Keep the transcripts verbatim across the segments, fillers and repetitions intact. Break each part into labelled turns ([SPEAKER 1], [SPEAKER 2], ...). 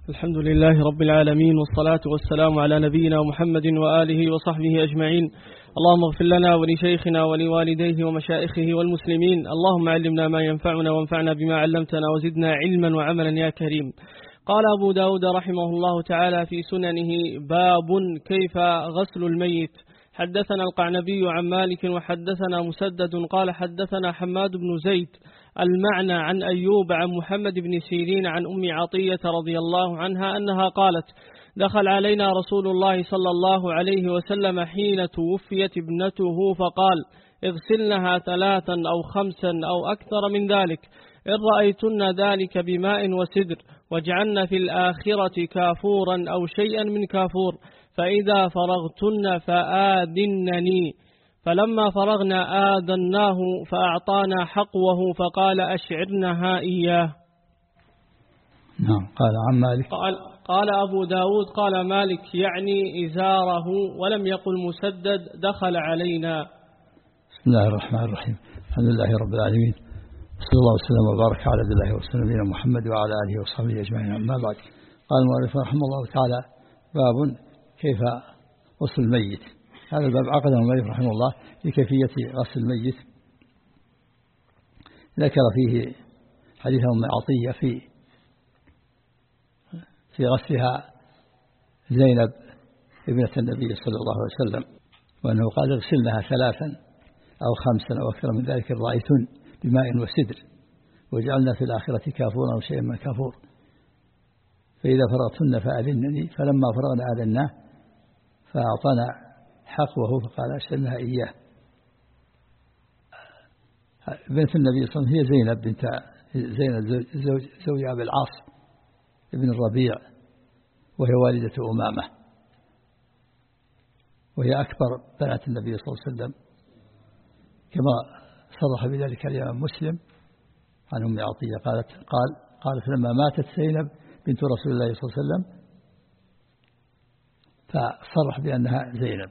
[SPEAKER 1] الحمد لله رب العالمين، والصلاة والسلام على نبينا محمد وآله وصحبه أجمعين. اللهم اغفر لنا ولشيخنا ولوالديه ومشائخه والمسلمين. اللهم علمنا ما ينفعنا وانفعنا بما علمتنا وزدنا علما وعملا يا كريم. قال أبو داود رحمه الله تعالى في سننه: باب كيف غسل الميت. حدثنا القعنبي عن مالك وحدثنا مسدد قال حدثنا حماد بن زيد المعنى عن أيوب عن محمد بن سيرين عن أم عطية رضي الله عنها أنها قالت: دخل علينا رسول الله صلى الله عليه وسلم حين توفيت ابنته فقال: اغسلنها ثلاثا أو خمسا أو أكثر من ذلك، إن رأيتن ذلك بماء وسدر، واجعلن في الآخرة كافورا أو شيئا من كافور، فإذا فرغتن فآذنني. فلما فرغنا آذناه فأعطانا حقوه فقال: أشعرنها إياه.
[SPEAKER 2] نعم. قال عن مالك
[SPEAKER 1] قال, قال أبو داود قال مالك يعني إزاره، ولم يقل مسدد دخل علينا.
[SPEAKER 2] بسم الله الرحمن الرحيم. الحمد لله رب العالمين، صلى الله وسلم وبارك على عبد الله ورسوله نبينا محمد وعلى آله وصحبه أجمعين. أما بعد، قال المؤلف رحمه الله تعالى: باب كيف غسل الميت. هذا الباب عقده المؤلف رحمه الله لكيفية غسل الميت. ذكر فيه حديث أم عطية في في غسلها زينب ابنة النبي صلى الله عليه وسلم، وأنه قال: اغسلنها ثلاثا أو خمسا أو أكثر من ذلك، إن رأيتن بماء وسدر، وجعلنا في الآخرة كافورا أو شيئا من كافور، فإذا فرغتن فأذنني. فلما فرغنا آذناه فأعطانا حقوه فقال: أشعرنها إياه. بنت النبي صلى الله عليه وسلم هي زينب بنت زينب زوج, زوج أبي العاص ابن الربيع، وهي والدة أمامة، وهي أكبر بنات النبي صلى الله عليه وسلم، كما صرح بذلك الإمام مسلم عن أم عطية قالت قال قالت لما ماتت زينب بنت رسول الله صلى الله عليه وسلم فصرح بأنها زينب.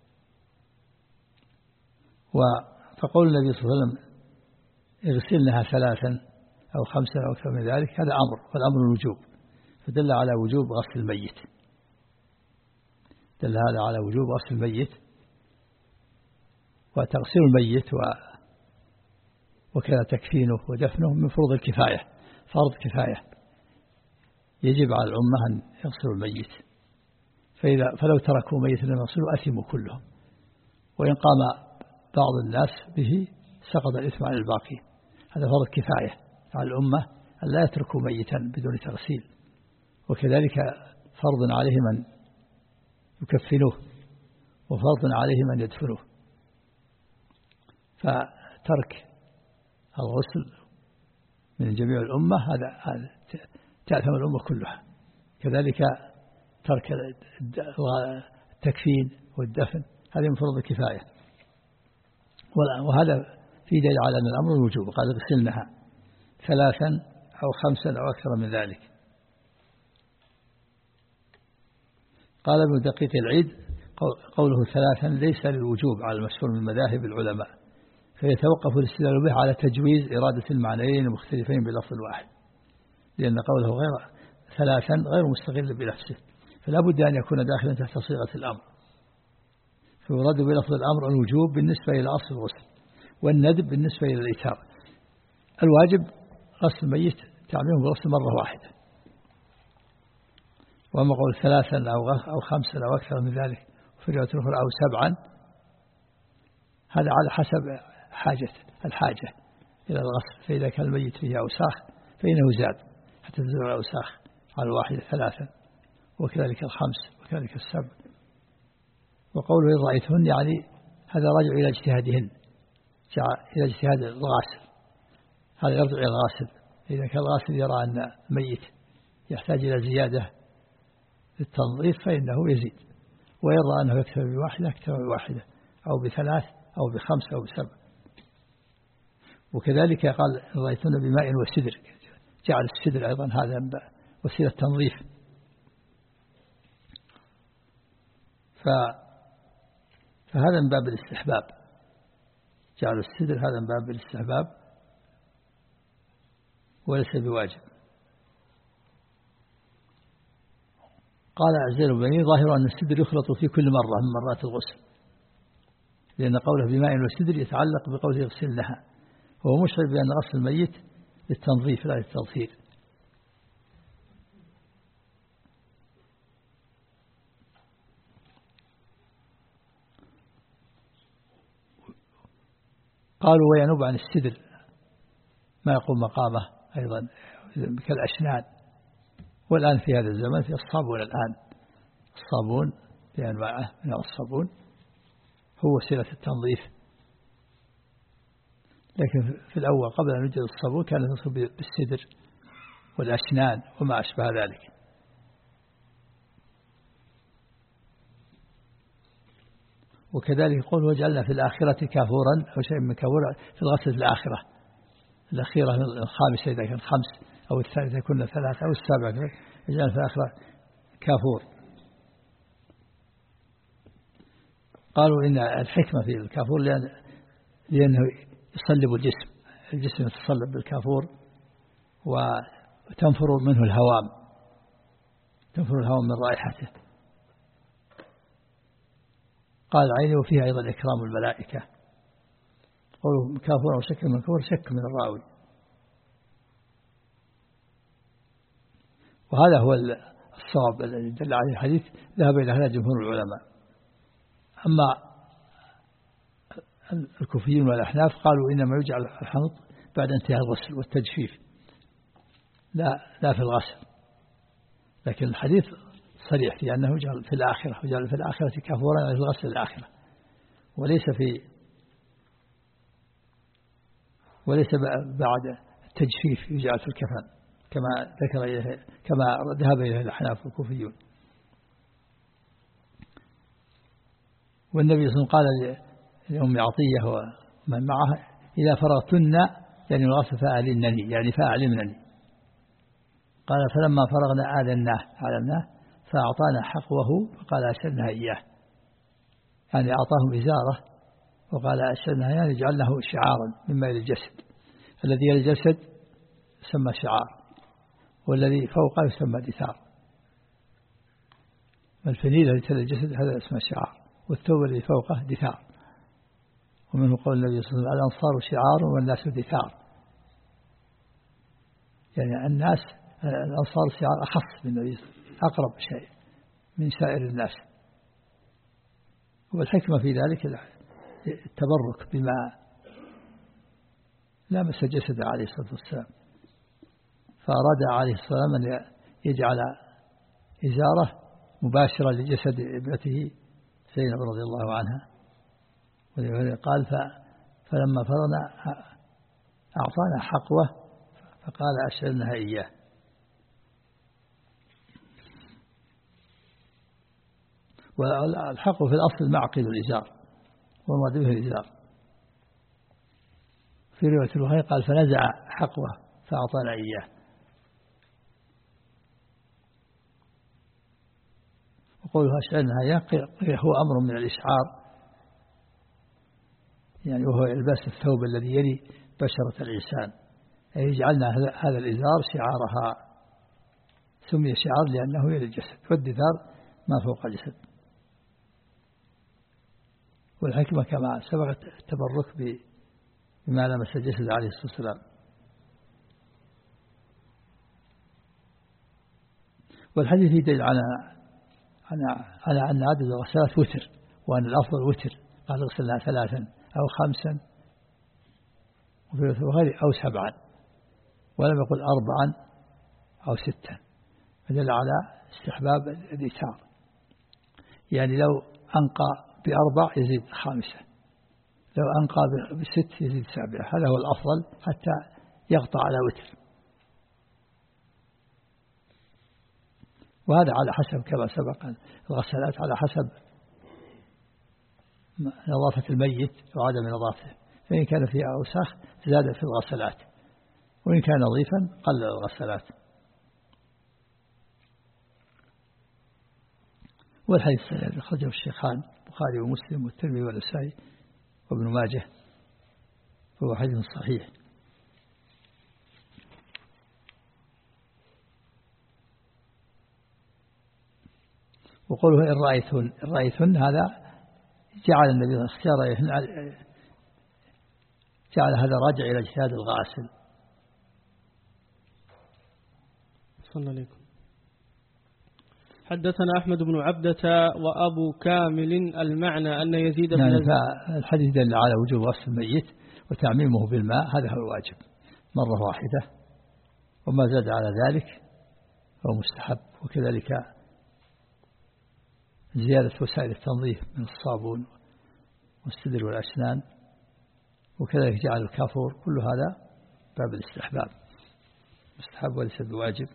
[SPEAKER 2] فقول النبي صلى الله عليه وسلم: اغسلنها ثلاثا أو خمسا أو أكثر من ذلك، هذا أمر، والأمر الوجوب، فدل على وجوب غسل الميت، دل هذا على وجوب غسل الميت. وتغسيل الميت وكذا تكفينه ودفنه من فروض الكفاية، فرض كفاية، يجب على الأمة أن يغسلوا الميت، فإذا فلو تركوا ميتا لم يغسلوا أثموا كلهم، وإن قام بعض الناس به سقط الإثم عن الباقي. هذا فرض كفاية على الأمة أن لا يتركوا ميتا بدون تغسيل، وكذلك فرض عليهم أن يكفنوه، وفرض عليهم أن يدفنوه. فترك الغسل من جميع الأمة هذا تأثم الأمة كلها. كذلك ترك التكفين والدفن هذه من فروض الكفاية، وهذا في دليل على أن الأمر الوجوب. قال: اغسلنها ثلاثا أو خمسا أو أكثر من ذلك. قال ابن دقيق العيد: قوله ثلاثا ليس للوجوب على المشهور من مذاهب العلماء، فيتوقف الاستدلال به على تجويز إرادة المعنيين المختلفين بلفظ واحد، لأن قوله غير ثلاثا غير مستقل بنفسه، فلا بد أن يكون داخلا تحت صيغة الأمر، فيراد بلفظ الأمر الوجوب بالنسبة إلى أصل الغسل، والندب بالنسبة إلى الإيتار. الواجب غسل الميت تعميمه بالغسل مرة واحدة، وأما قول ثلاثا أو خمسا أو أكثر من ذلك وفي رواية أخرى أو سبعا، هذا على حسب حاجة الحاجة إلى الغسل، فإذا كان الميت فيه أوساخ فإنه زاد حتى تزول الأوساخ على الواحدة ثلاثا، وكذلك الخمس وكذلك السبع. وقوله إن رأيتهن يعني هذا راجع إلى اجتهادهن، إلى اجتهاد الغاسل، هذا يرجع إلى الغاسل. إذا كان الغاسل يرى أن الميت يحتاج إلى زيادة للتنظيف فإنه يزيد، ويرى أنه يكتفي بواحدة يكتفي بواحدة أو بثلاث أو بخمس أو بسبع. وكذلك قال: إن رأيتهن بماء وسدر، جعل السدر أيضا هذا وسيلة تنظيف. فهذا من باب الاستحباب، جعل السدر هذا من باب الاستحباب وليس بواجب. قال عزيز بن ظاهر أن السدر يخلط في كل مرة من مرات الغسل، لأن قوله بماء والسدر يتعلق بقوله يغسلنها، وهو مشعر بأن غسل الميت للتنظيف لا للتطهير. قالوا وينوب عن السدر ما يقوم مقامه أيضا كالأشنان، والآن في هذا الزمن في الصابون، الآن الصابون بأنواعه من الصابون هو وسيلة التنظيف، لكن في الأول قبل أن يوجد الصابون كان يتصل بالسدر والأشنان وما أشبه ذلك. وكذلك يقول وجعلنا في الآخرة كافورا أو شيء من كافور في الغسل الآخرة الأخيرة الخامسة إذا كان خمس أو الثالثة كنا ثلاثة أو السابعة يجعل في الآخرة كافور. قالوا إن الحكمة في الكافور لأن لأنه يصلب الجسم، الجسم يتصلب بالكافور وتنفر منه الهوام، تنفر الهوام من رائحته. قال عيني وفيها أيضا إكرام الملائكة. قولوا كافور أو شك من كفر، شك من الراوي، وهذا هو الصواب الذي دل عليه الحديث ذهب إلى هذا جمهور العلماء. أما الكوفيين والأحناف قالوا إنما يجعل الحنط بعد انتهاء الغسل والتجفيف لا لا في الغسل، لكن الحديث صريح في أنه يجعل في الآخرة، يجعل في الآخرة كافورا في الغسل الآخرة، وليس في وليس بعد التجفيف يجعل في الكفن كما ذكر إليه كما ذهب إليه الأحناف والكوفيون. والنبي صلى الله عليه وسلم قال لأم عطية ومن معها إذا فرغتن يعني الغسل فأعلمنني، يعني فأعلمنني. قال فلما فرغنا آذناه علمناه فأعطانا حقوه فقال أشرنها إياه، يعني أعطاهم إزارة وقال أشرنها يعني جعلناه شعارا مما إلى الجسد، الذي إلى الجسد يسمى شعار والذي فوقه يسمى دثار، والفنيل الذي تلي الجسد هذا اسمه شعار، والثوب الذي فوقه دثار. ومنه قول النبي صلى الله عليه وسلم الأنصار شعار والناس دثار، يعني الناس الأنصار شعار أخص من النبي، أقرب شيء من سائر الناس. والحكمة في ذلك التبرك بما لامس جسد عليه الصلاة والسلام، فأراد عليه الصلاة والسلام أن يجعل إزارة مباشرة لجسد ابنته زينب رضي الله عنها، قال فلما فرغنا أعطانا حقوه فقال أشعلنها إياه. والحق في الأصل معقد الإزار والمراد به الإزار. في رواية البخاري قال فنزع حقوه فأعطانا إياه. وقولها أشعلنها إياه هو أمر من الإشعار، يعني وهو إلباس الثوب الذي يلي بشرة الإنسان، أي جعلنا هذا الإزار شعارها، سمي شعار لأنه يلي الجسد، والدثار ما فوق الجسد. والحكمة كما سبقت التبرك بما لمس الجسد عليه الصلاة والسلام. والحديث يدل على على أن عدد الغسلات وتر، وأن الأفضل وتر، قال غسلنا ثلاثا أو خمسا وفي البخاري أو سبعا، ولم يقل أربعا أو ستا، فدل على استحباب الإيثار، يعني لو أنقى بأربع يزيد خامسة، لو أنقى بست يزيد سابعة، هذا هو الأفضل حتى يقطع على وتر. وهذا على حسب كما سبق الغسلات على حسب نظافة الميت وعدم نظافته، فإن كان فيها أوساخ زاد في الغسلات، وإن كان نظيفا قل الغسلات. والحديث أخرجه الشيخان البخاري ومسلم والترمذي والنسائي وابن ماجه، فهو حديث صحيح. وقوله إن رأيتن إن رأيتن هذا جعل النبي اختيار جعل هذا راجع إلى اجتهاد الغاسل.
[SPEAKER 1] صلى عليكم. حدثنا أحمد بن عبدة وأبو كامل المعنى أن يزيد بن
[SPEAKER 2] يعني الحديث دل على وجوب غسل الميت وتعميمه بالماء، هذا هو الواجب مرة واحدة، وما زاد على ذلك هو مستحب. وكذلك زيادة وسائل التنظيف من الصابون والسدر والأسنان، وكذلك جعل الكافور، كل هذا باب الاستحباب، مستحب وليس بواجب.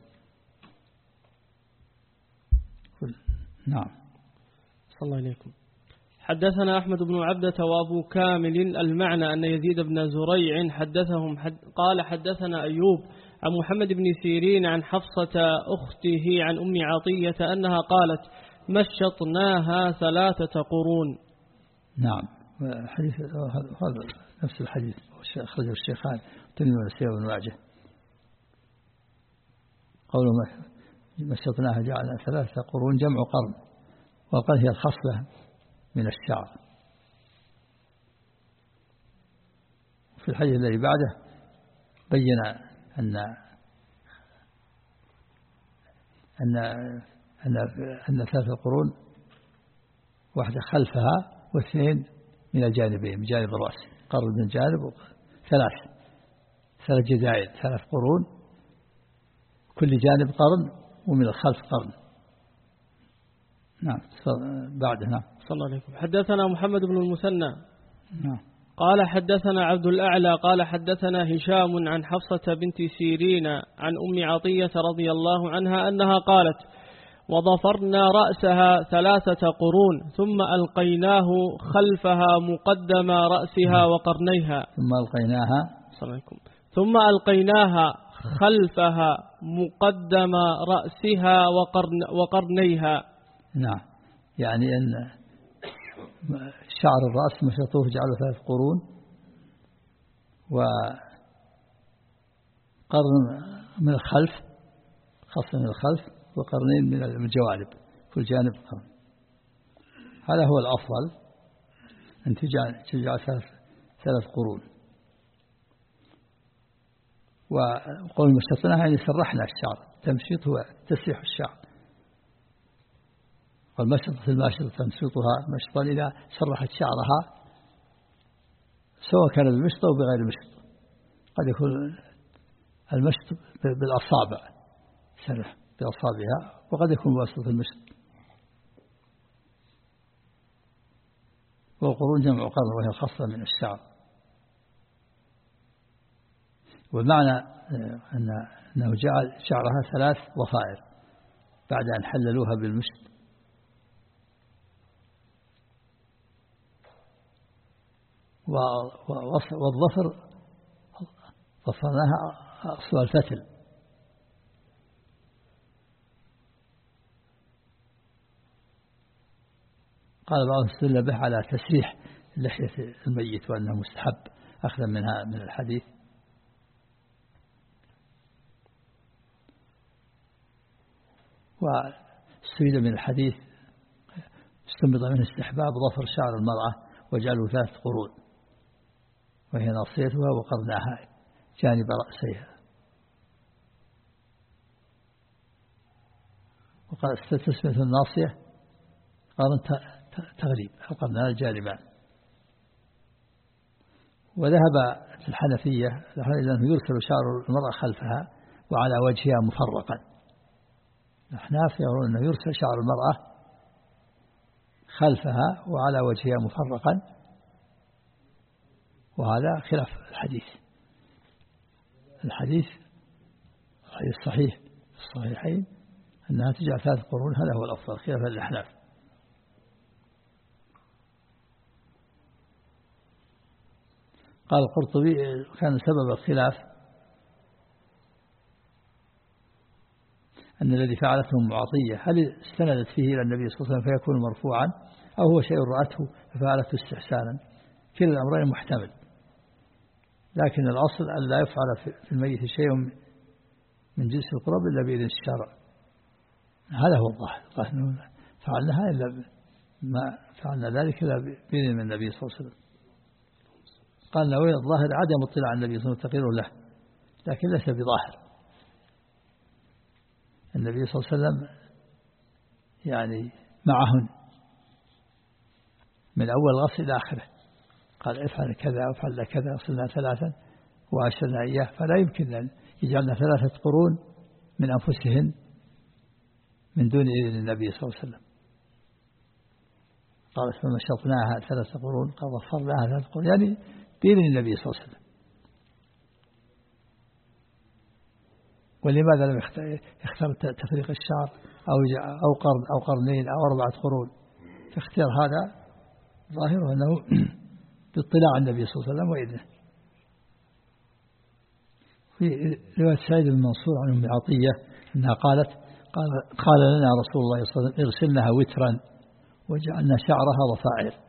[SPEAKER 2] نعم.
[SPEAKER 1] صلى الله عليكم. حدثنا أحمد بن عبدة وأبو كامل المعنى أن يزيد بن زريع حدثهم حد قال حدثنا أيوب عن محمد بن سيرين عن حفصة أخته عن أم عطية أنها قالت مشطناها ثلاثة قرون.
[SPEAKER 2] نعم. حديث هذا نفس الحديث أخرجه الشيخان الترمذي والنسائي وابن ماجه. قوله مشطناها جعلنا ثلاثة قرون جمع قرن، وقال هي الخصلة من الشعر. في الحديث الذي بعده بين أن أن أن أن ثلاثة قرون واحدة خلفها واثنين من الجانبين بجانب الرأس، قرن من الجانب ثلاث ثلاث جزائر، ثلاث قرون كل جانب قرن ومن الخلف قرن. نعم. بعد. نعم.
[SPEAKER 1] صلى الله عليكم. حدثنا محمد بن المثنى.
[SPEAKER 2] نعم.
[SPEAKER 1] قال حدثنا عبد الأعلى قال حدثنا هشام عن حفصة بنت سيرين عن أم عطية رضي الله عنها أنها قالت وضفرنا رأسها ثلاثة قرون ثم ألقيناه خلفها مقدم رأسها وقرنيها
[SPEAKER 2] ثم ألقيناها
[SPEAKER 1] صلى الله عليكم ثم ألقيناها خلفها مقدم رأسها وقرن وقرنيها.
[SPEAKER 2] نعم. يعني أن شعر الرأس مشطوه جعله ثلاث قرون، وقرن من الخلف خاصة من الخلف، وقرنين من الجوانب كل جانب قرن. هذا هو الأفضل أن تجعل ثلاث ثلاث قرون. وقول مشطناها يعني سرحنا الشعر، تمشيط هو تسريح الشعر، والمشط في الماشط تمشيطها مشطا إذا سرحت شعرها سواء كان بمشط أو بغير مشط. قد يكون المشط بالأصابع سرح بأصابعها، وقد يكون بواسطة المشط. والقرون جمع قرن وهي خاصة من الشعر. والمعنى أنه جعل شعرها ثلاث ضفائر بعد أن حللوها بالمشط. والظفر ظفرناها أصل الفتل. قال بعضهم استدل به على تسريح لحية الميت وأنه مستحب أخذا منها من الحديث. واستفيد من الحديث استنبط منه استحباب ظفر شعر المرأة وجعله ثلاث قرون، وهي ناصيتها وقرناها جانب رأسها. وقال تسمية الناصية قرن تغليب القرنان الجانبان. وذهب في الحنفية إلى أنه يرسل شعر المرأة خلفها وعلى وجهها مفرقا. الأحناف يرون أنه يرسل شعر المرأة خلفها وعلى وجهها مفرقا، وهذا خلاف الحديث. الحديث الحديث الصحيح في الصحيحين أنها تجعل ثلاث قرون، هذا هو الأفضل خلاف الأحناف. قال القرطبي كان سبب الخلاف أن الذي فعلته معطية هل استندت فيه إلى النبي صلى الله عليه وسلم فيكون مرفوعا، أو هو شيء رأته ففعلته استحسانا. كلا الأمرين محتمل، لكن الأصل أن لا يفعل في الميت شيء من جنس القرب إلا بإذن الشرع. هذا هو الظاهر، فعلناها إلا ما فعلنا ذلك إلا بإذن من النبي صلى الله عليه وسلم. قال نووي الظاهر عدم اطلاع النبي صلى الله عليه وسلم تقرير له، لكن ليس بظاهر. النبي صلى الله عليه وسلم يعني معهن من أول غسل إلى آخره، قال افعل كذا وافعل كذا، غسلنا ثلاثا وعشرنا إياه، فلا يمكن أن يجعلنا ثلاثة قرون من أنفسهن من دون إذن النبي صلى الله عليه وسلم. قالت فمشطناها ثلاثة قرون، قال ظفرناها ثلاثة قرون، يعني بإذن النبي صلى الله عليه وسلم. ولماذا لم يختار تفريق الشعر أو أو قرن أو قرنين أو أربعة قرون؟ فاختيار هذا ظاهره أنه باطلاع النبي صلى الله عليه وسلم وإذنه. في رواية سعيد بن منصور عن أم عطية أنها قالت قال, قال لنا رسول الله صلى الله عليه وسلم ارسلناها وترا وجعلنا شعرها ضفائر.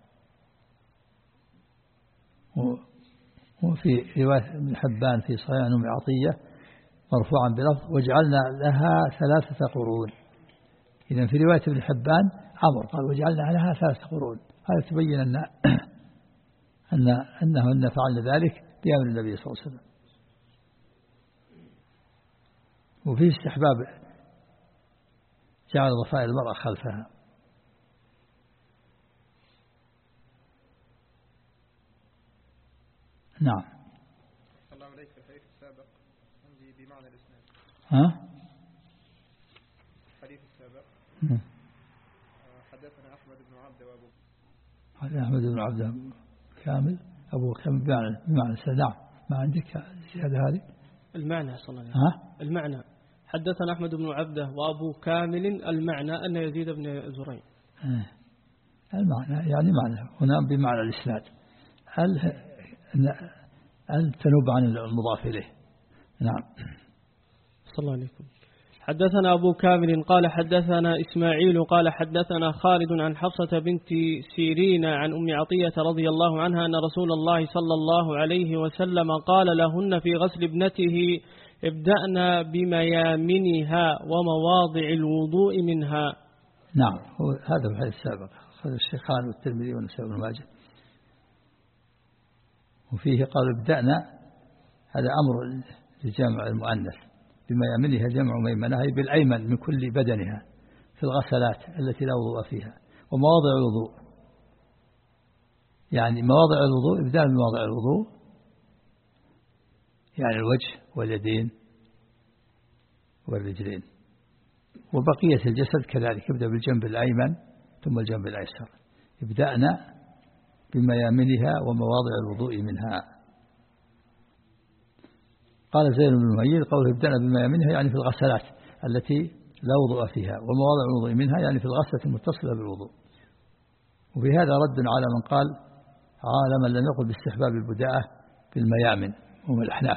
[SPEAKER 2] وفي رواية ابن حبان في صحيح عن أم عطية مرفوعا بلفظ وجعلنا لها ثلاثة قرون. إذن في رواية ابن حبان عمر قال وجعلنا لها ثلاثة قرون، هذا تبين أن أن أنهن فعلن ذلك بأمر النبي صلى الله عليه وسلم. وفي استحباب جعل ضفائر المرأة خلفها. نعم.
[SPEAKER 3] الله عليك. الحديث السابق عندي بمعنى الإسناد.
[SPEAKER 2] ها؟
[SPEAKER 3] الحديث السابق حدثنا أحمد بن عبد وأبو.
[SPEAKER 2] هذا أحمد بن عبد كامل أبو كامل بمعنى بمعنى نعم. ما عندك زيادة هذه؟
[SPEAKER 1] المعنى صلى الله عليه
[SPEAKER 2] وسلم.
[SPEAKER 1] ها؟ المعنى حدثنا أحمد بن عبده وأبو كامل، المعنى أن يزيد بن زريع.
[SPEAKER 2] المعنى يعني معنى هنا بمعنى الإسناد. هل هل تنوب عن المضاف إليه؟ نعم.
[SPEAKER 1] صلى الله عليكم. حدثنا أبو كامل قال حدثنا إسماعيل قال حدثنا خالد عن حفصة بنت سيرين عن أم عطية رضي الله عنها أن رسول الله صلى الله عليه وسلم قال لهن في غسل ابنته ابدأنا بميامنها ومواضع الوضوء منها.
[SPEAKER 2] نعم، هو هذا الحديث السابق أخرجه الشيخان والترمذي والنسائي وابن ماجه. وفيه قال ابدأنا، هذا أمر لجمع المؤنث، بميامنها جمع ميمنة، هي بالأيمن من كل بدنها في الغسلات التي لا وضوء فيها. ومواضع الوضوء يعني مواضع الوضوء، ابدأ بمواضع الوضوء يعني الوجه واليدين والرجلين، وبقية الجسد كذلك يبدأ بالجنب الأيمن ثم الجنب الأيسر. ابدأنا بميامنها ومواضع الوضوء منها. قال زين بن المهير قوله ابدأنا بميامنها يعني في الغسلات التي لا وضوء فيها، ومواضع الوضوء منها يعني في الغسلة المتصلة بالوضوء. وفي هذا رد على من قال عالما لم يقل باستحباب البداءة بالميامن هم الأحناف.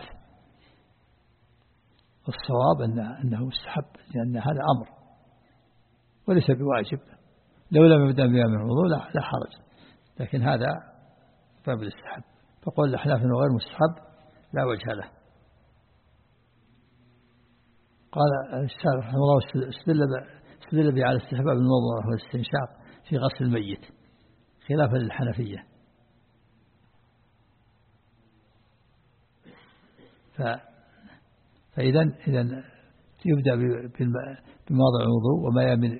[SPEAKER 2] والصواب أنه, أنه مستحب، لأن هذا أمر وليس بواجب. لو لم يبدأ بميامن الوضوء لا حرج، لكن هذا باب الاستحب. فقول الأحناف أنه غير مستحب لا وجه له. قال الشارح رحمه الله استدل به على استحباب المضمضة والاستنشاق في غسل الميت خلافا للحنفية. ف فإذا إذا يبدأ بمواضع الوضوء وميامن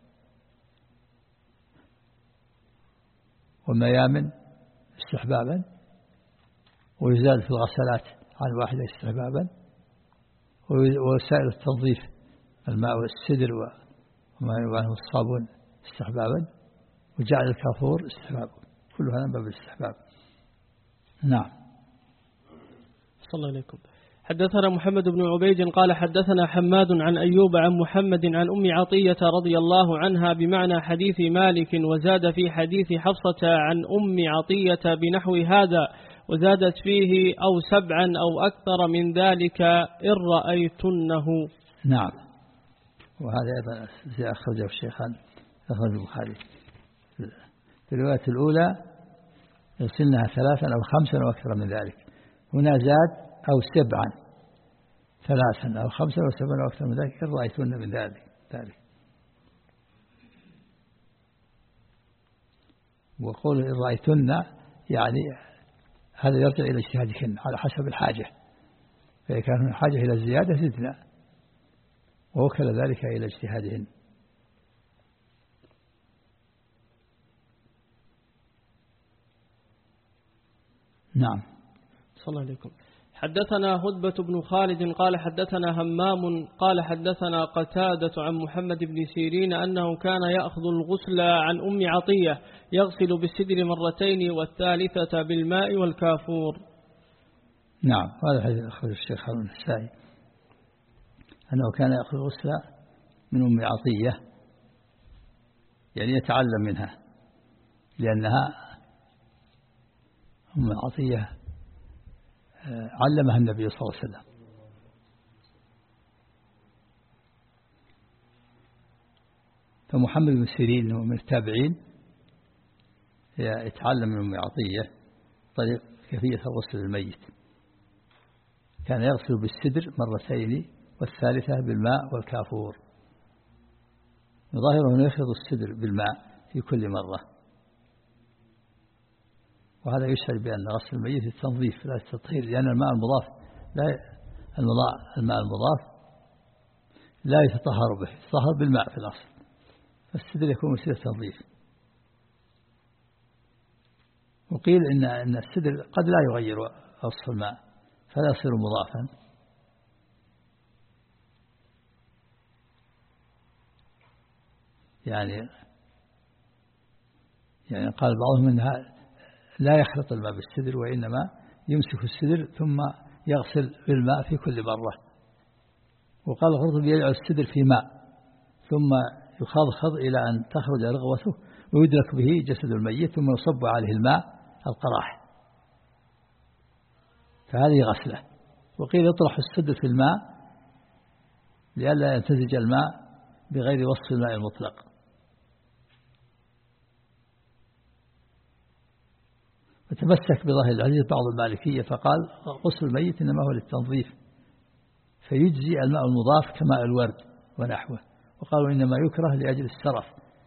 [SPEAKER 2] وميامن استحبابا، ويزال في الغسلات عن واحدة استحبابا، ووسائل التنظيف الماء والسدر وما يبانه الصابون استحبابا، وجعل الكافور استحبابا، كل هذا باب الاستحباب. نعم.
[SPEAKER 1] صلى الله عليكم. حدثنا محمد بن عبيد قال حدثنا حماد عن أيوب عن محمد عن أم عطية رضي الله عنها بمعنى حديث مالك، وزاد في حديث حفصة عن أم عطية بنحو هذا، وزادت فيه أو سبعا أو أكثر من ذلك إن رأيتنه.
[SPEAKER 2] نعم. وهذا أيضا أخرجه الشيخان، أخرج البخاري في الرواية الأولى يغسلنها ثلاثا أو خمسا أو أكثر من ذلك. هنا زاد أو سبعا، ثلاثا أو خمسا أو سبعا أو أكثر من ذلك إن رأيتن من ذلك ذلك وقول إن رأيتن يعني هذا يرجع إلى اجتهادهن على حسب الحاجة، فإذا كان هناك حاجة إلى الزيادة زدنا، ووكل ذلك إلى اجتهادهن. نعم.
[SPEAKER 1] صلى الله عليكم. حدثنا هدبة بن خالد قال حدثنا همام قال حدثنا قتادة عن محمد بن سيرين أنه كان يأخذ الغسل عن أم عطية يغسل بالسدر مرتين والثالثة بالماء والكافور.
[SPEAKER 2] نعم، هذا حديث أخذ الشيخ هارون النسائي أنه كان يأخذ الغسل من أم عطية، يعني يتعلم منها، لأنها أم عطية علمها النبي صلى الله عليه وسلم. فمحمد بن سيرين من التابعين يتعلم من أم عطية طريق كيفية الغسل للميت، كان يغسل بالسدر مرتين والثالثة بالماء والكافور. ظاهره أنه يخلط السدر بالماء في كل مرة، وهذا يشعر بأن غسل الميت التنظيف لا التطهير، لأن الماء المضاف لا الماء المضاف لا يتطهر به، يتطهر بالماء في الأصل، فالسدر يكون وسيلة تنظيف. وقيل إن أن السدر قد لا يغير وصف الماء فلا يصير مضافا، يعني يعني قال بعضهم أنها لا يخلط الماء بالسدر، وإنما يمسك السدر ثم يغسل بالماء في كل مرة. وقال القرطبي يجعل السدر في ماء ثم يخضخض إلى أن تخرج رغوته ويدرك به جسد الميت ثم يصب عليه الماء القراح، فهذه غسلة. وقيل يطرح السدر في الماء لئلا يمتزج الماء بغير وصف الماء المطلق. فتمسك بظاهر الحديث بعض المالكية فقال غسل الميت إنما هو للتنظيف، فيجزي الماء المضاف كماء الورد ونحوه. وقالوا إنما يكره لأجل السرف.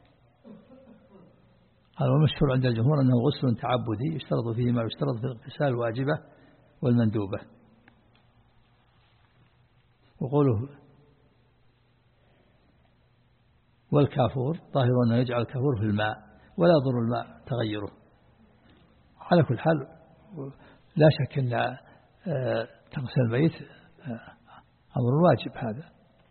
[SPEAKER 2] قال والمشهور عند الجمهور أنه غسل تعبدي يشترط فيه ما يشترط في الاغتسال الواجبة والمندوبة. وقوله والكافور ظاهر أنه يجعل الكافور في الماء ولا يضر الماء تغيره. على كل حال لا شك أن تغسل الميت أمر واجب هذا،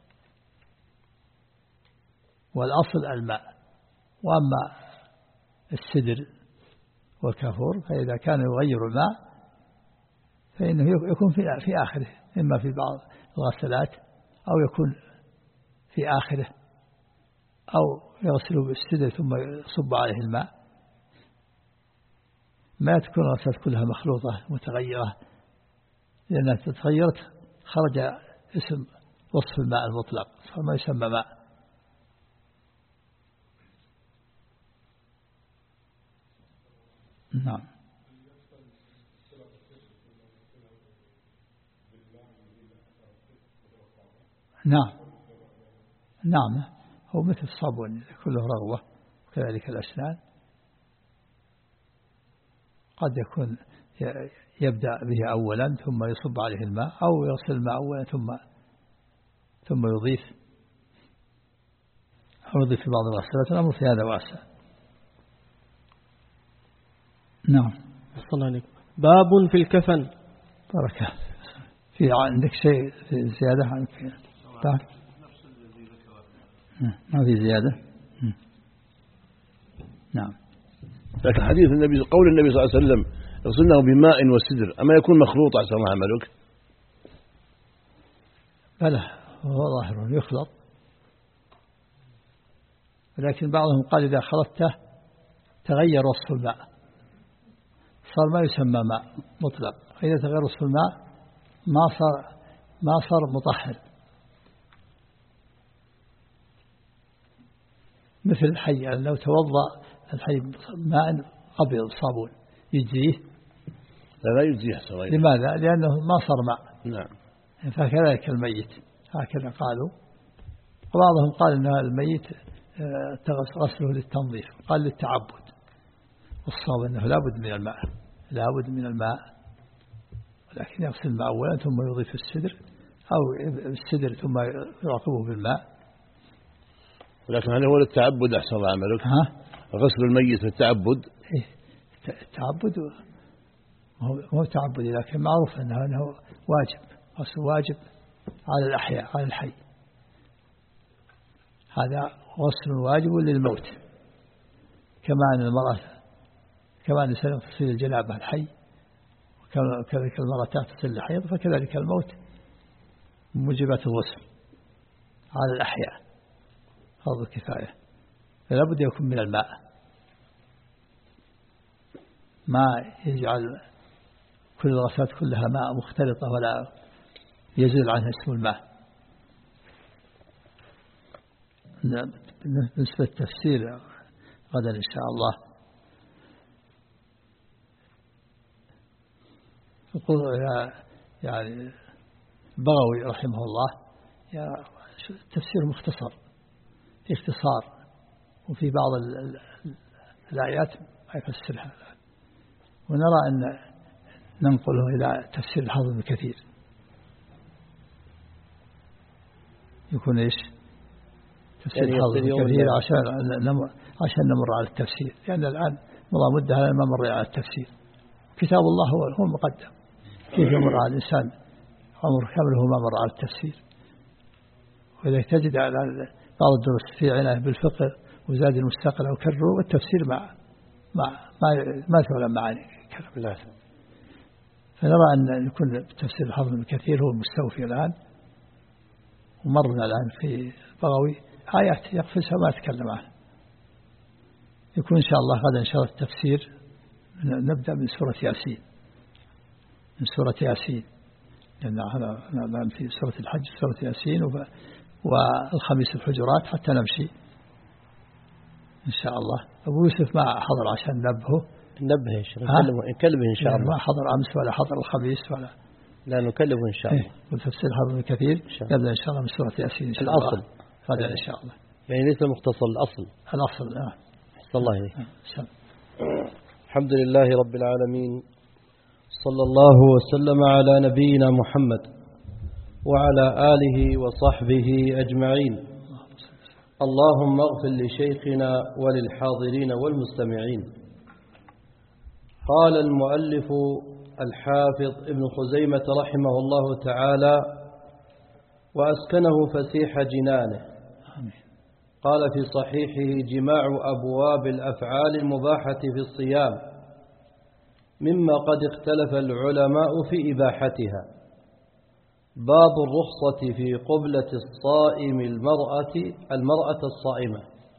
[SPEAKER 2] والأصل الماء. وأما السدر والكافور فإذا كان يغير الماء فإنه يكون في آخره، إما في بعض الغسلات أو يكون في آخره، أو يغسله بالسدر ثم يصب عليه الماء، ما تكون الغسلات كلها مخلوطة متغيرة، لأنها تتغيرت خرج اسم وصف الماء المطلق فما يسمى ماء. نعم. نعم نعم هو مثل الصابون كله رغوة، وكذلك الأسنان قد يكون يبدأ به أولا ثم يصب عليه الماء، أو يغسل الماء أولا ثم ثم يضيف أو يضيف في بعض الغسلات. الأمر في هذا واسع. نعم.
[SPEAKER 1] صلى الله عليكم. باب في الكفن.
[SPEAKER 2] بركة. في عندك شيء زيادة عن في باب؟ ما في زيادة. نعم.
[SPEAKER 4] لكن حديث النبي قول النبي صلى الله عليه وسلم اغسلناه بماء وسدر أما يكون مخلوط أحسن الله عملك؟
[SPEAKER 2] بلى هو ظاهر يخلط، ولكن بعضهم قال إذا خلطته تغير وصف الماء صار ما يسمى ماء مطلق، إذا تغير وصف الماء ما صار ما صار مطهر، مثل الحي. يعني لو توضأ الحي ماء أبيض صابون يجزيه؟
[SPEAKER 4] لا لا يجزيه صغير.
[SPEAKER 2] لماذا؟ لأنه ما صار ماء.
[SPEAKER 4] نعم.
[SPEAKER 2] فكذلك الميت هكذا قالوا. وبعضهم قال أن الميت غسله للتنظيف، قال للتعبد. والصواب أنه لا بد من الماء لا بد من الماء، ولكن يغسل الماء أولا ثم يضيف السدر أو السدر ثم يراقبه بالماء.
[SPEAKER 4] ولكن هل هو للتعبد أحسن الله عملك؟
[SPEAKER 2] ها؟
[SPEAKER 4] غسل الميت للتعبد؟
[SPEAKER 2] إيه التعبد هو تعبدي، لكن معروف أنه, أنه واجب، غسل واجب على الأحياء على الحي، هذا غسل واجب للموت، كما أن المرأة كما أن الإنسان يغتسل الجنابة الحي، وكذلك المرأة تغتسل الحيض، فكذلك الموت موجبات الغسل على الأحياء فرض كفاية، فلا بد يكون من الماء، ما يجعل كل الغسلات كلها ماء مختلطة ولا يزيل عنها اسم الماء. بالنسبة للتفسير غدا إن شاء الله يقول يا يعني بغوي رحمه الله يا تفسير مختصر في اختصار، وفي بعض الآيات ما يفسرها، ونرى أن ننقله إلى تفسير الحافظ ابن كثير يكون إيش تفسير يعني الحافظ ابن كثير عشان عشان نمر على التفسير، لأن يعني الآن مضى مدة هذا ما مر على التفسير. كتاب الله هو هو المقدم، كيف يمر على الإنسان عمر كامل هو ما مر على التفسير. وإذا تجد على بعض الدروس في عناية بالفقه وزاد المستقل أو كرر، والتفسير مع ما ما ما تعلم معاني كلام الله، فنرى أن يكون تفسير الحافظ ابن كثير هو المستوفي الآن، ومرنا الآن في بغوي آيات يقفزها ما تكلم عنها. يكون إن شاء الله غدا إن شاء الله التفسير نبدأ من سورة ياسين من سورة ياسين لأن هذا في سورة الحج سورة ياسين، والخميس الحجرات حتى نمشي إن شاء الله. أبو يوسف ما حضر عشان نبهه
[SPEAKER 5] نبهه نكلمه نكلمه إن شاء الله،
[SPEAKER 2] ما حضر أمس ولا حضر الخميس ولا
[SPEAKER 5] لا نكلمه إن شاء الله.
[SPEAKER 2] والتفسير حضر كثير نبدأ إن شاء الله من سورة ياسين إن شاء الله
[SPEAKER 5] الأصل
[SPEAKER 2] غدا إن شاء الله،
[SPEAKER 5] يعني ليس مختصر الأصل
[SPEAKER 2] الأصل آه.
[SPEAKER 5] صلى الله عليه. الحمد لله رب العالمين، صلى الله وسلم على نبينا محمد وعلى آله وصحبه أجمعين. اللهم اغفر لشيخنا وللحاضرين والمستمعين. قال المؤلف الحافظ ابن خزيمة رحمه الله تعالى: وأسكنه فسيح جنانه. قال في صحيحه: جماع أبواب الأفعال المباحة في الصيام مما قد اختلف العلماء في إباحتها. باب الرخصة في قبلة الصائم المرأة المرأة الصائمة.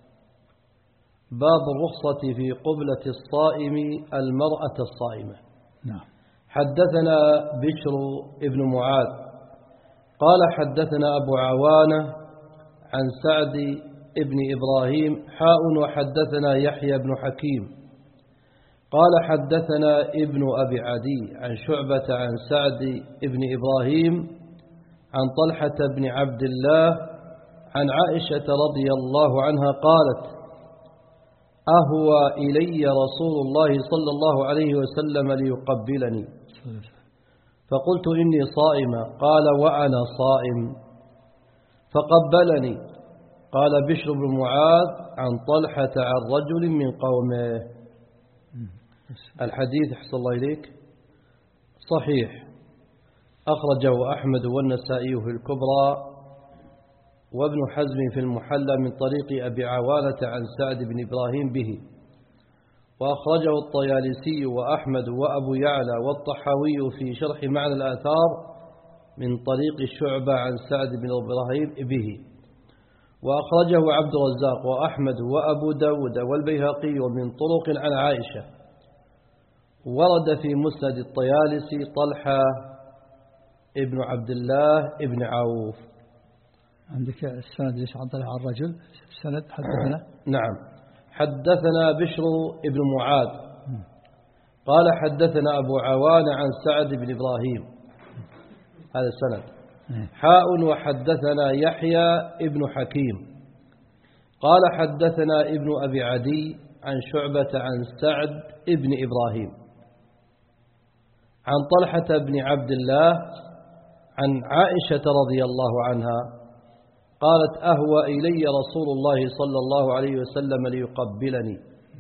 [SPEAKER 5] باب الرخصة في قبلة الصائم المرأة الصائمة.
[SPEAKER 2] نعم.
[SPEAKER 5] حدثنا بشر ابن معاذ قال حدثنا أبو عوانة عن سعد ابن إبراهيم حاء وحدثنا يحيى بن حكيم قال حدثنا ابن أبي عدي عن شعبة عن سعد ابن إبراهيم عن طلحة بن عبد الله عن عائشة رضي الله عنها قالت: أهوى إلي رسول الله صلى الله عليه وسلم ليقبلني، فقلت إني صائمة، قال وأنا صائم، فقبلني. قال بشر بن معاذ عن طلحة عن رجل من قومه. الحديث أحسن الله إليك صحيح، أخرجه أحمد والنسائي في الكبرى وابن حزم في المحلى من طريق أبي عوانة عن سعد بن إبراهيم به، وأخرجه الطيالسي وأحمد وأبو يعلى والطحاوي في شرح معنى الآثار من طريق الشعبة عن سعد بن إبراهيم به، وأخرجه عبد الرزاق وأحمد وأبو داود والبيهقي من طرق عن عائشة. ورد في مسند الطيالسي طلحة ابن عبد الله ابن عوف.
[SPEAKER 2] عندك السند ليش عن طلحة عن رجل السند حدثنا؟
[SPEAKER 5] نعم، حدثنا بشر ابن معاذ قال حدثنا أبو عوان عن سعد بن إبراهيم، هذا السند. حاء وحدثنا يحيى ابن حكيم قال حدثنا ابن أبي عدي عن شعبة عن سعد ابن إبراهيم عن طلحة بن عبد الله عن عائشة رضي الله عنها قالت أهوى إلي رسول الله صلى الله عليه وسلم ليقبلني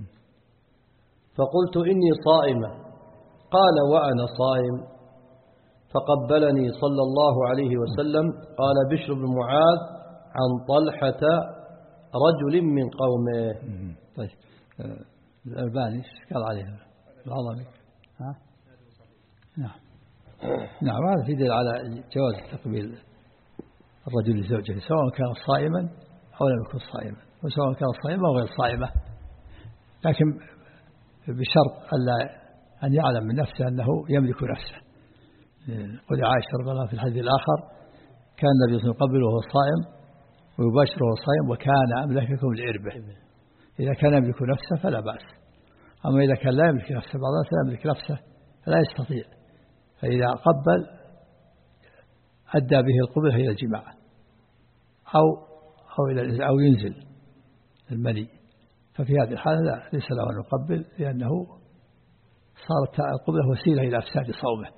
[SPEAKER 5] فقلت إني صائمة قال وأنا صائم فقبلني صلى الله عليه وسلم. قال بشر بن معاذ عن طلحة رجل من قومه.
[SPEAKER 2] طيب الألباني قال عليها العظمي ها نعم نعم هذا في دليل على جواز تقبيل الرجل لزوجه سواء كان صائما أو لم يكن صائما وسواء كان صائما أو غير صائمة لكن بشرط ألا أن يعلم من نفسه أنه يملك نفسه. قل عائشة رضي الله في الحديث الآخر كان النبي صلى الله عليه وسلم يقبل وهو صائم ويباشر وهو صائم وكان أملككم لعربه. إذا كان يملك نفسه فلا بأس، أما إذا كان لا يملك نفسه بعض الناس لا يملك نفسه فلا يستطيع، فإذا قبل أدى به القبل إلى الجماع أو أو إلى أو ينزل المني، ففي هذه الحالة لا ليس له أن يقبل لأنه صارت القبلة وسيلة إلى أفساد صومه.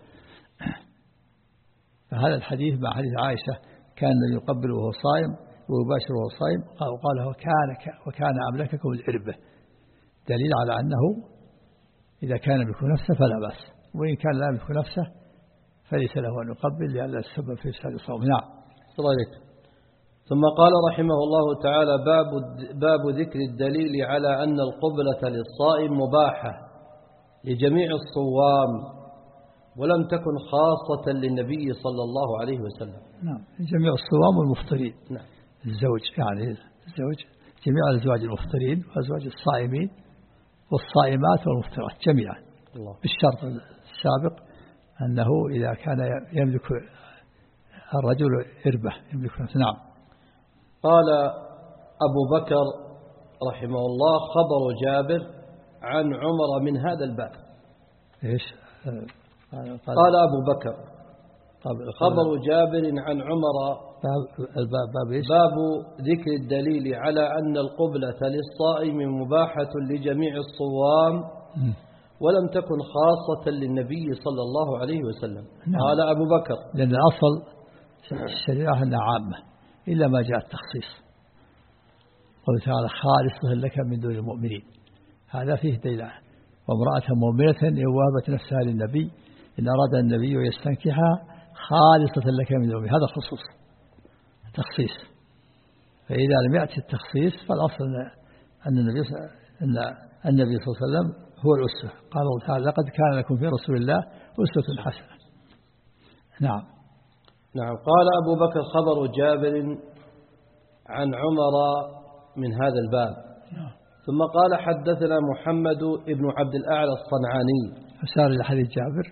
[SPEAKER 2] فهذا الحديث مع حديث عائشة كان يقبل وهو صائم ويباشر وهو صائم وقال وكان وكان أملككم العربة، دليل على أنه إذا كان يملك نفسه فلا بأس، وإن كان لا يملك نفسه فليس له أن يقبل لأن السبب في إفساد الصوم. نعم.
[SPEAKER 5] ثم قال رحمه الله تعالى باب باب ذكر الدليل على أن القبلة للصائم مباحة لجميع الصوام ولم تكن خاصة للنبي صلى الله عليه وسلم.
[SPEAKER 2] نعم، جميع الصوام والمفطرين.
[SPEAKER 5] نعم.
[SPEAKER 2] الزوج يعني الزوج جميع الأزواج المفطرين وأزواج الصائمين والصائمات والمفطرات جميعا الله. بالشرط السابق أنه إذا كان يملك الرجل إربة يملك نفسه. نعم.
[SPEAKER 5] قال أبو بكر رحمه الله خبر جابر عن عمر من هذا الباب.
[SPEAKER 2] إيش؟
[SPEAKER 5] قال أبو بكر خبر جابر عن عمر
[SPEAKER 2] الباب باب إيش؟
[SPEAKER 5] باب ذكر الدليل على أن القبلة للصائم مباحة لجميع الصوام ولم تكن خاصة للنبي صلى الله عليه وسلم. نعم. قال أبو بكر
[SPEAKER 2] لأن الأصل الشريعة أنها عامة إلا ما جاء التخصيص، قال تعالى خالصة لك من دون المؤمنين، هذا فيه دليل. وامرأة مؤمنة إن وهبت نفسها للنبي إن أراد النبي يستنكحها خالصة لك من دون المؤمنين، هذا خصوص تخصيص. فإذا لم يأتي التخصيص فالأصل أن النبي أن النبي صلى الله عليه وسلم هو الأسوة. قال الله تعالى لقد كان لكم في رسول الله أسوة حسنة. نعم.
[SPEAKER 5] نعم. قال أبو بكر خبر جابر عن عمر من هذا الباب.
[SPEAKER 2] نعم.
[SPEAKER 5] ثم قال حدثنا محمد ابن عبد الأعلى الصنعاني.
[SPEAKER 2] أشار إلى حديث جابر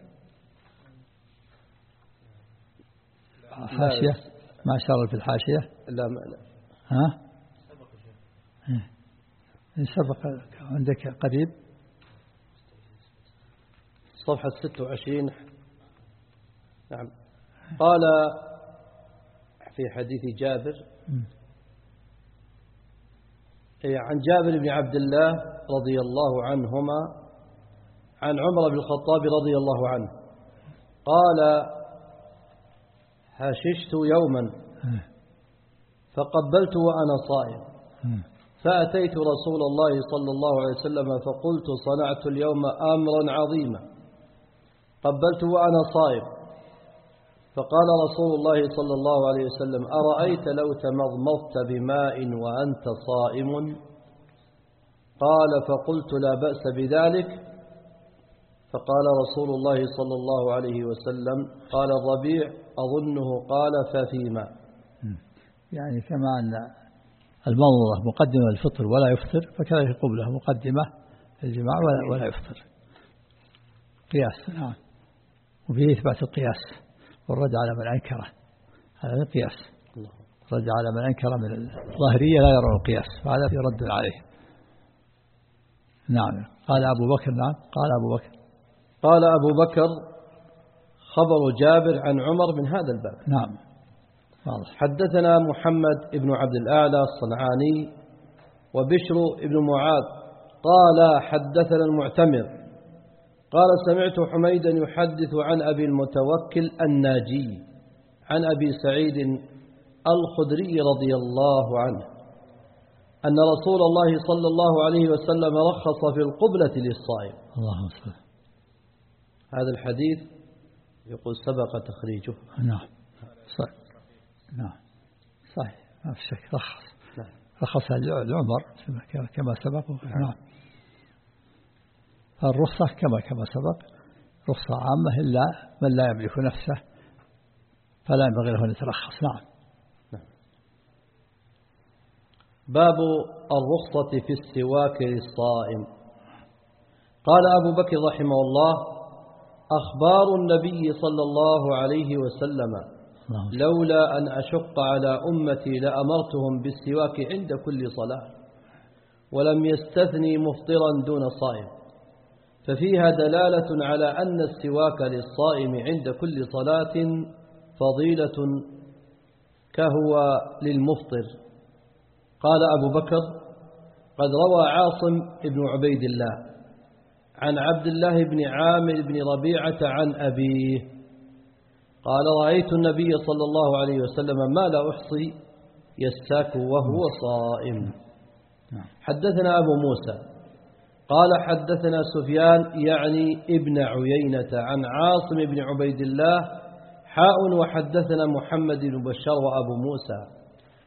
[SPEAKER 2] حاشية ما أشار في الحاشية.
[SPEAKER 5] لا ما لا.
[SPEAKER 2] ها سبق عندك قريب
[SPEAKER 5] صفحة ستة وعشرين. نعم. قال في حديث جابر عن جابر بن عبد الله رضي الله عنهما عن عمر بن الخطاب رضي الله عنه قال هششت يوما فقبلت وأنا صائم فأتيت رسول الله صلى الله عليه وسلم فقلت صنعت اليوم أمرا عظيما قبلت وأنا صائم فقال رسول الله صلى الله عليه وسلم أرأيت لو تمضمضت بماء وأنت صائم؟ قال فقلت لا بأس بذلك. فقال رسول الله صلى الله عليه وسلم قال الربيع أظنه قال ففيما،
[SPEAKER 2] يعني كما أن المضمضة مقدمة للفطر ولا يفطر فكذلك قبله مقدمة للجماع ولا يفطر قياس. نعم. وفيه إثبات القياس والرد على من أنكره، هذا القياس. الرد على من أنكر من الظاهرية لا يرون القياس فهذا في رد عليه. نعم. قال أبو بكر. نعم. قال أبو بكر
[SPEAKER 5] قال أبو بكر خبر جابر عن عمر من هذا الباب.
[SPEAKER 2] نعم. واضح.
[SPEAKER 5] حدثنا محمد ابن عبد الأعلى الصنعاني وبشر ابن معاذ قال حدثنا المعتمر قال سمعت حميدا يحدث عن أبي المتوكل الناجي عن أبي سعيد الخدري رضي الله عنه أن رسول الله صلى الله عليه وسلم رخص في القبلة للصائم.
[SPEAKER 2] اللهم صل.
[SPEAKER 5] هذا الحديث يقول سبق تخريجه.
[SPEAKER 2] نعم صحيح. نعم صحيح ما في شك رخص.
[SPEAKER 5] نعم.
[SPEAKER 2] رخص العمر كما سبق. نعم. الرخصة كما كما سبق رخصة عامة إلا من لا يملك نفسه فلا ينبغي له أن يترخص. نعم.
[SPEAKER 5] باب الرخصة في السواك للصائم. قال أبو بكر رحمه الله أخبار النبي صلى الله عليه وسلم لولا أن أشق على أمتي لأمرتهم بالسواك عند كل صلاة ولم يستثني مفطرا دون صائم، ففيها دلالة على أن السواك للصائم عند كل صلاة فضيلة كهو للمفطر. قال أبو بكر قد روى عاصم بن عبيد الله عن عبد الله بن عامر بن ربيعة عن أبيه قال رأيت النبي صلى الله عليه وسلم ما لا أحصي يستاك وهو صائم. حدثنا أبو موسى قال حدثنا سفيان يعني ابن عيينة عن عاصم بن عبيد الله حاء وحدثنا محمد بن بشار وأبو موسى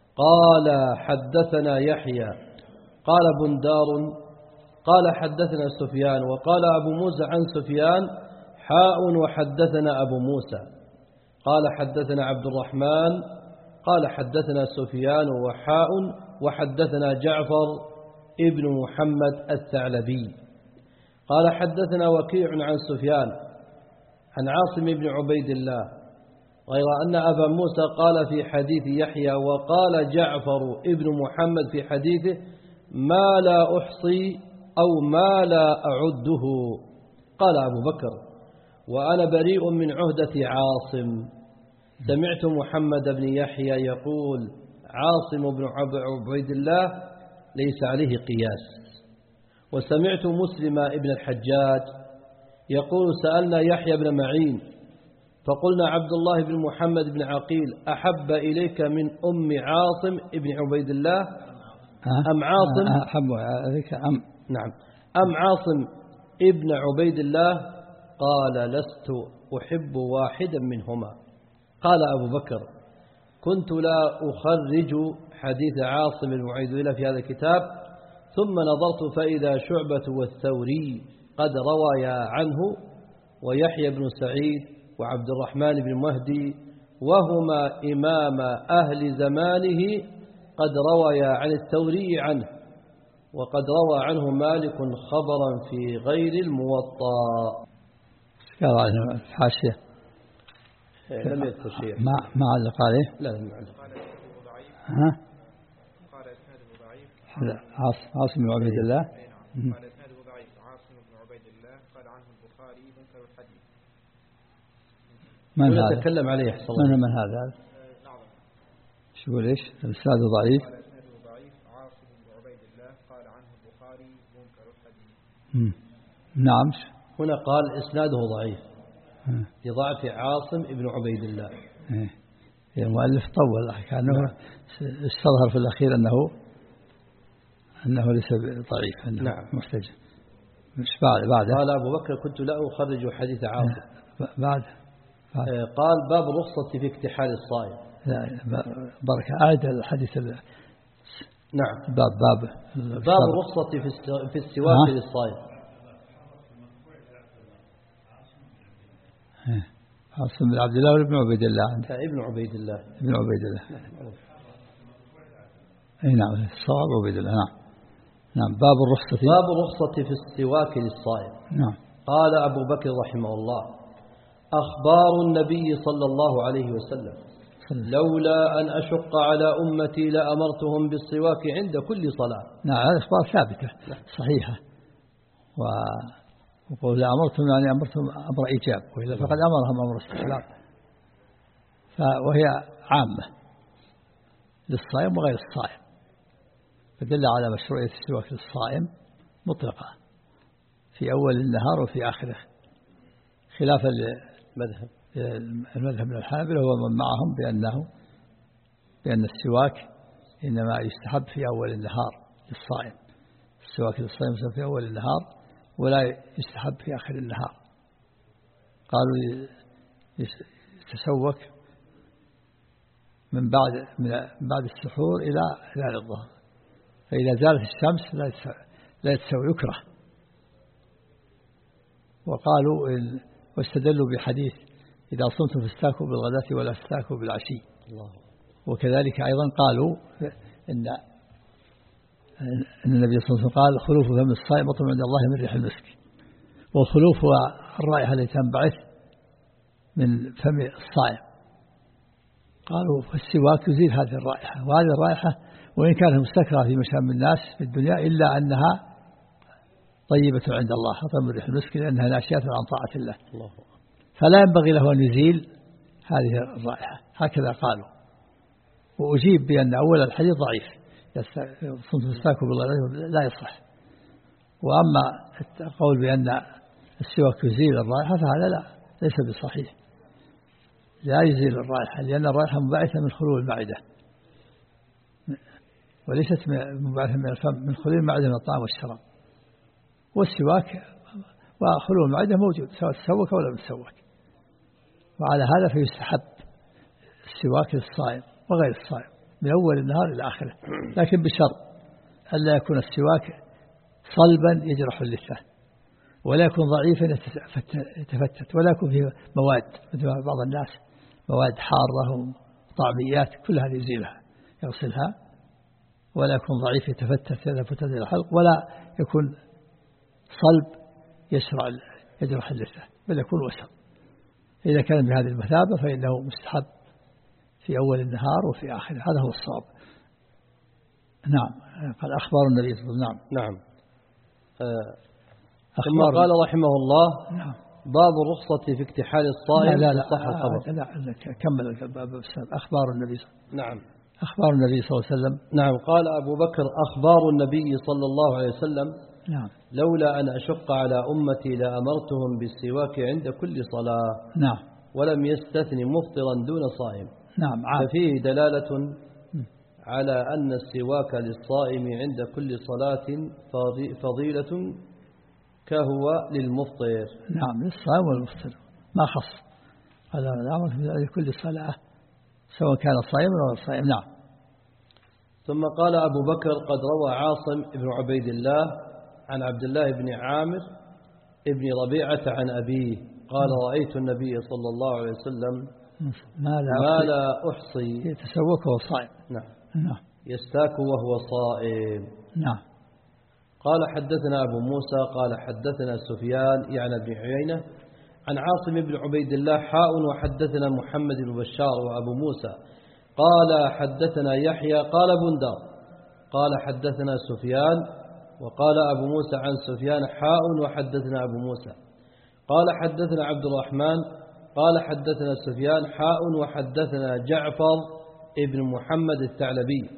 [SPEAKER 5] قال حدثنا يحيى قال بندار قال حدثنا سفيان وقال أبو موسى عن سفيان حاء وحدثنا أبو موسى قال حدثنا عبد الرحمن قال حدثنا سفيان وحاء وحدثنا جعفر ابن محمد الثعلبي قال حدثنا وكيع عن سفيان عن عاصم بن عبيد الله غير أن أبا موسى قال في حديث يحيى وقال جعفر ابن محمد في حديثه ما لا أحصي أو ما لا أعده. قال أبو بكر وأنا بريء من عهدة عاصم. سمعت محمد بن يحيى يقول عاصم بن عبيد الله ليس عليه قياس. وسمعت مسلم ابن الحجاج يقول سألنا يحيى بن معين فقلنا عبد الله بن محمد بن عقيل أحب إليك من أم عاصم ابن عبيد الله أم عاصم
[SPEAKER 2] أحب إليك أم
[SPEAKER 5] نعم أم عاصم ابن عبيد الله؟ قال لست أحب واحدا منهما. قال أبو بكر كنت لا أخرج حديث عاصم بن عبيد الله في هذا الكتاب ثم نظرت فإذا شعبة والثوري قد روايا عنه ويحيى بن سعيد وعبد الرحمن بن مهدي وهما إمام أهل زمانه قد رويا عن الثوري عنه وقد روى عنه مالك خبرا في غير الموطأ.
[SPEAKER 2] قال عنه الحاشية
[SPEAKER 5] لم يذكر شيء
[SPEAKER 2] ما ما علق عليه.
[SPEAKER 5] لا لم يعلق.
[SPEAKER 2] ها
[SPEAKER 3] قال اسناده ضعيف.
[SPEAKER 2] عاصم بن عبيد الله
[SPEAKER 3] قال اسناده ضعيف عاصم بن عبيد الله قال عنه البخاري منكر الحديث.
[SPEAKER 2] من هذا؟
[SPEAKER 5] نتكلم عليه حصل
[SPEAKER 2] من من هذا؟ شو يقول ايش؟ الاسناد ضعيف.
[SPEAKER 3] قال اسناده ضعيف عاصم بن عبيد الله قال عنه البخاري منكر الحديث.
[SPEAKER 2] نعم.
[SPEAKER 5] هنا قال اسناده ضعيف لضعف عاصم بن عبيد الله.
[SPEAKER 2] إيه. المؤلف طول كأنه نعم. استظهر في الأخير أنه أنه ليس ضعيف أنه
[SPEAKER 5] نعم.
[SPEAKER 2] محتج. مش بعد بعد
[SPEAKER 5] قال أبو بكر كنت لا أخرج حديث عاصم.
[SPEAKER 2] بعد, بعد.
[SPEAKER 5] قال باب رخصة في اكتحال الصائم.
[SPEAKER 2] لا بركة أعد الحديث.
[SPEAKER 5] نعم.
[SPEAKER 2] باب باب
[SPEAKER 5] باب رخصة في في السواك للصائم.
[SPEAKER 2] عاصم بن عبد الله وابن عبيد الله عنده.
[SPEAKER 5] ابن عبيد الله.
[SPEAKER 2] ابن عبيد الله. اي نعم الصواب عبيد الله. نعم. نعم باب الرخصة.
[SPEAKER 5] باب الرخصة في السواك للصائم.
[SPEAKER 2] نعم.
[SPEAKER 5] قال أبو بكر رحمه الله أخبار النبي صلى الله عليه وسلم لولا أن أشق على أمتي لأمرتهم بالسواك عند كل صلاة.
[SPEAKER 2] نعم هذه أخبار ثابتة صحيحة. و وقول أمرتهم يعني أمرتهم أمر إيجاب وإلا فقد أمرهم أمر استحباب وهي عامة للصائم وغير الصائم فدل على مشروعية السواك للصائم مطلقة في أول النهار وفي آخره، خلافا
[SPEAKER 5] مذهب
[SPEAKER 2] المذهب من الحنابلة ومن معهم بأنه بأن السواك إنما يستحب في أول النهار للصائم، السواك للصائم في أول النهار ولا يستحب في آخر النهار. قالوا يتسوك من بعد من بعد السحور إلى إلى الظهر، فإذا زالت الشمس لا يتسوى، يكره. وقالوا واستدلوا بحديث إذا صمتم فاستاكوا بالغداة ولا استاكوا بالعشي.
[SPEAKER 5] الله.
[SPEAKER 2] وكذلك أيضا قالوا إن أن النبي صلى الله عليه وسلم قال خلوف فم الصائم مطعم عند الله من ريح المسك، والخلوف هو الرائحة التي تنبعث من فم الصائم. قالوا فالسواك يزيل هذه الرائحة، وهذه الرائحة وإن كانت مستكرهة في مشام الناس في الدنيا إلا أنها طيبة عند الله أطيب من ريح المسك لأنها ناشئة عن طاعة الله.
[SPEAKER 5] الله.
[SPEAKER 2] فلا ينبغي له أن يزيل هذه الرائحة، هكذا قالوا. وأجيب بأن أول الحديث ضعيف، صمت فاستاكوا بالغداة لا يصح. وأما القول بأن السواك يزيل الرائحة فهذا لا ليس بصحيح، لا يزيل الرائحة، لأن الرائحة مبعثة من خلو المعدة وليست مبعثة من الفم، من خلو المعدة من الطعام والشراب. والسواك وخلو المعدة موجود سواء تسوك ولا تسوك، وعلى هذا فيستحب السواك للصائم وغير الصائم من أول النهار إلى آخره، لكن بشرط ألا يكون السواك صلبا يجرح اللثة، ولا يكون ضعيفا يتفتت، ولا يكون فيه مواد مثل بعض الناس مواد حارة وطعميات كل هذه يزيلها يغسلها، ولا يكون ضعيف يتفتت يتفتت إلى الحلق، ولا يكون صلب يشرع يجرح اللثة، بل يكون وسط. إذا كان بهذه المثابة فإنه مستحب في أول النهار وفي آخره، هذا هو الصواب. نعم. قال أخبار النبي صلى الله عليه وسلم.
[SPEAKER 5] نعم. نعم. ثم قال رحمه الله
[SPEAKER 2] نعم.
[SPEAKER 5] باب الرخصة في اكتحال الصائم.
[SPEAKER 2] لا لا
[SPEAKER 5] صح الخبر.
[SPEAKER 2] لا, لا كمل الباب. أخبار النبي صلى الله عليه وسلم.
[SPEAKER 5] نعم.
[SPEAKER 2] أخبار النبي صلى الله عليه وسلم.
[SPEAKER 5] نعم. قال أبو بكر أخبار النبي صلى الله عليه وسلم.
[SPEAKER 2] نعم.
[SPEAKER 5] لولا أن أشق على أمتي لأمرتهم بالسواك عند كل صلاة.
[SPEAKER 2] نعم.
[SPEAKER 5] ولم يستثن مفطرا دون صائم.
[SPEAKER 2] نعم.
[SPEAKER 5] ففيه دلالة على أن السواك للصائم عند كل صلاة فضيلة كهو للمفطر.
[SPEAKER 2] نعم. للصائم والمفطر ما خص، هذا الأمر في كل صلاة سواء كان صائم أو صائم. نعم.
[SPEAKER 5] ثم قال أبو بكر قد روى عاصم بن عبيد الله عن عبد الله بن عامر ابن ربيعة عن أبيه قال رأيت النبي صلى الله عليه وسلم
[SPEAKER 2] ما لا,
[SPEAKER 5] ما لا أحصي
[SPEAKER 2] يتسوك وهو صائم.
[SPEAKER 5] نعم.
[SPEAKER 2] نعم.
[SPEAKER 5] يستاك وهو صائم.
[SPEAKER 2] نعم.
[SPEAKER 5] قال حدثنا أبو موسى قال حدثنا سفيان يعني بن عيينة عن عاصم بن عبيد الله حاء وحدثنا محمد بن بشار وأبو موسى قال حدثنا يحيى قال بندار قال حدثنا سفيان وقال أبو موسى عن سفيان حاء وحدثنا أبو موسى قال حدثنا عبد الرحمن قال حدثنا سفيان حاء وحدثنا جعفر ابن محمد الثعلبي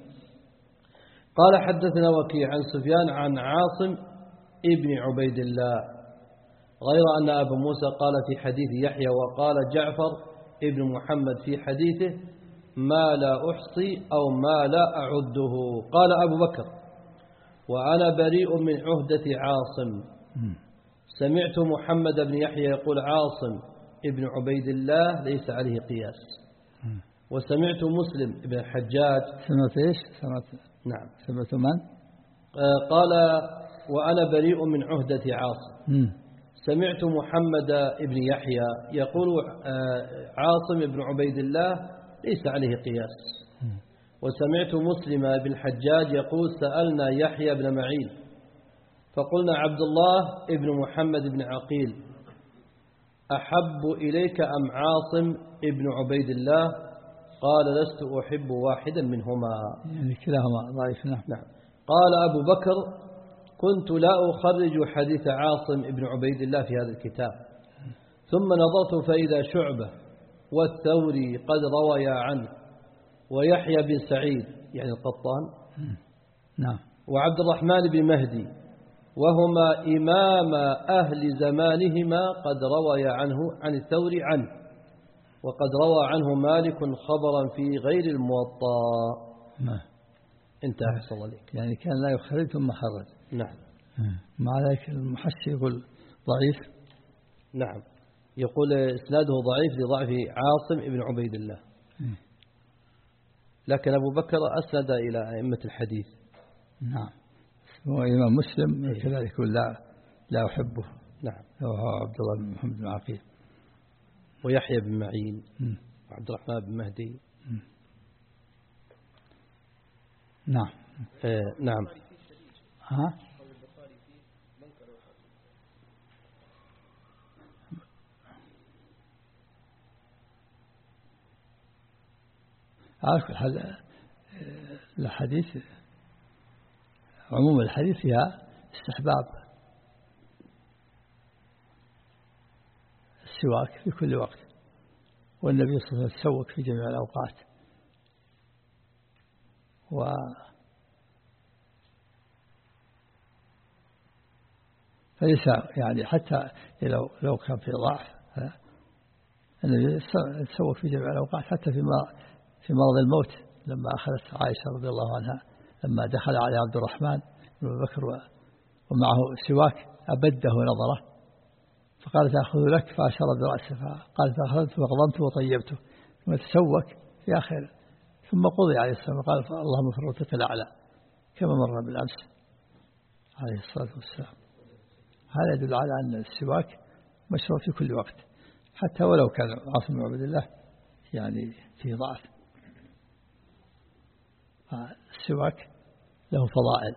[SPEAKER 5] قال حدثنا وكيع عن سفيان عن عاصم ابن عبيد الله غير أن أبو موسى قال في حديث يحيى وقال جعفر ابن محمد في حديثه ما لا أحصي أو ما لا أعده. قال أبو بكر وأنا بريء من عهدة عاصم. سمعت محمد بن يحيى يقول عاصم ابن عبيد الله ليس عليه قياس. وسمعت مسلم ابن الحجاج.
[SPEAKER 2] سمعت إيش؟ سمعت.
[SPEAKER 5] نعم.
[SPEAKER 2] سمعت من؟
[SPEAKER 5] آه قال وأنا بريء من عهدة عاصم. م. سمعت محمد ابن يحيى يقول آه عاصم ابن عبيد الله ليس عليه قياس. م. وسمعت مسلم بن الحجاج يقول سألنا يحيى بن معين فقلنا عبد الله ابن محمد بن عقيل أحب إليك أم عاصم ابن عبيد الله؟ قال لست أحب واحدا منهما.
[SPEAKER 2] يعني كلاهما ضعيف. نعم.
[SPEAKER 5] نعم. قال أبو بكر كنت لا أخرج حديث عاصم ابن عبيد الله في هذا الكتاب ثم نظرت فإذا شعبة والثوري قد رويا عنه ويحيى بن سعيد يعني القطان
[SPEAKER 2] نعم.
[SPEAKER 5] وعبد الرحمن بن مهدي وهما إمام أهل زمانهما قد روي عنه عن الثوري عنه، وقد روى عنه مالك خبرا في غير الموطأ.
[SPEAKER 2] نعم.
[SPEAKER 5] انتهى أحسن الله عليك.
[SPEAKER 2] يعني كان لا يخرج ثم خرج.
[SPEAKER 5] نعم.
[SPEAKER 2] مع ذلك المحشي يقول ضعيف.
[SPEAKER 5] نعم، يقول إسناده ضعيف لضعف عاصم ابن عبيد الله. لكن أبو بكر أسند إلى أئمة الحديث.
[SPEAKER 2] نعم. وإمام مسلم كذلك يقول لا لا أحبه.
[SPEAKER 5] نعم.
[SPEAKER 2] وهو عبد الله بن محمد بن عقيل
[SPEAKER 5] ويحيى بن معين وعبد الرحمن بن مهدي.
[SPEAKER 2] نعم.
[SPEAKER 5] آه نعم.
[SPEAKER 2] ها؟ على كل حال الحديث عموم الحديث فيها استحباب السواك في كل وقت، والنبي صلى الله عليه وسلم سوك في جميع الأوقات. و فليس يعني حتى لو لو كان في ضعف النبي سوك في جميع الأوقات، حتى في في مرض الموت لما أخذت عائشة رضي الله عنها لما دخل على عبد الرحمن بن بكر ومعه سواك أبده نظره فقال تأخذ لك، فأشار برأسه قال فأخذته وقضمته وطيبته ثم تسوك في آخر، ثم قضي عليه السلام وقال اللهم في الرفيق الأعلى كما مر بالأمس عليه الصلاة والسلام. هذا يدل على أن السواك مشروع في كل وقت، حتى ولو كان عاصم بن عبد الله يعني في ضعف. السواك له فضائل،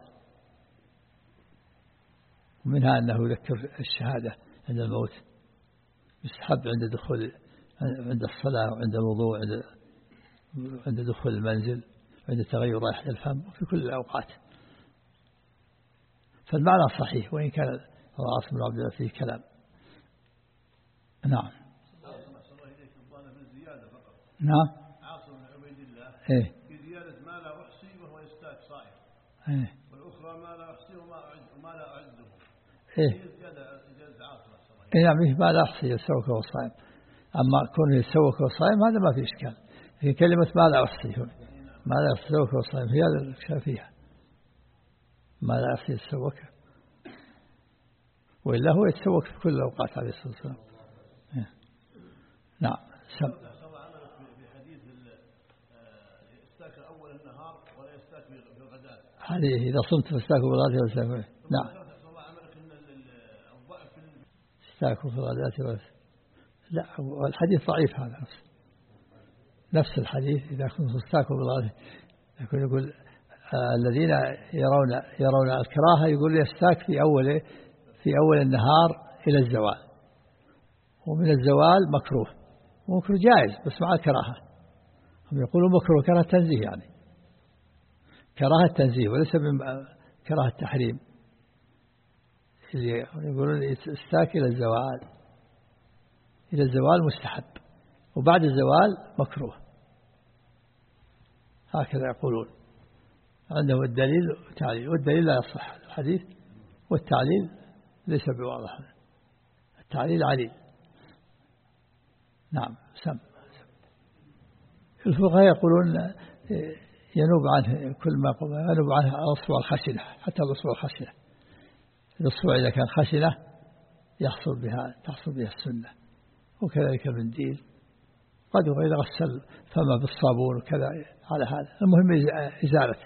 [SPEAKER 2] ومنها أنه يذكر الشهادة عند الموت، يستحب عند دخول عند الصلاة وعند الوضوء عند عند دخول المنزل وعند تغير رائحة الفم في كل الأوقات. فالمعنى صحيح وإن كان عاصم بن عبد الله فيه كلام. نعم. نعم.
[SPEAKER 4] عاصم بن عبيد الله
[SPEAKER 2] إيه.
[SPEAKER 4] في زيادة ما لا أحصي وهو يستاك صائم.
[SPEAKER 2] إيه.
[SPEAKER 4] والأخرى ما لا أحصي وما أعد وما لا أعده.
[SPEAKER 2] إيه. إيه نعم ما لا أحصي يسوك وهو صائم، أما كونه يسوك وهو صائم هذا ما في إشكال، لكن كلمة ما لا أحصي ما لا يسوك وهو صائم هي هذا الإشكال فيها، ما لا أحصي يسوك، وإلا هو يتسوك في كل الأوقات عليه الصلاة والسلام. إيه. نعم. سم. هذه إذا صمت فاستاكوا بالغداة والعشاء. نعم. استاكوا في الغداة والعشاء. لا الحديث ضعيف هذا نفس نفس الحديث إذا كنت استاكوا بالغداة يكون يقول آه الذين يرون يرون الكراهة يقول يستاك في أول في أول النهار إلى الزوال، ومن الزوال مكروه، ومكروه جائز بس مع الكراهة. هم يقولون مكروه كراهة تنزيه، يعني كراهة تنزيه وليس من كراهة تحريم. يقولون استاك إلى الزوال، إلى الزوال مستحب، وبعد الزوال مكروه، هكذا يقولون. عنده الدليل والتعليل، والدليل لا يصح الحديث، والتعليل ليس بواضح، التعليل عليل. نعم. سم. الفقهاء يقولون ينوب عنه كل ما ينوب عنه الأصبع الخشنة، حتى الأصبع الخشنة، الأصبع إذا كان خشنة يحصل بها تحصل بها السنة، وكذلك المنديل قد إذا غسل فما بالصابون وكذا على هذا. المهم إزالة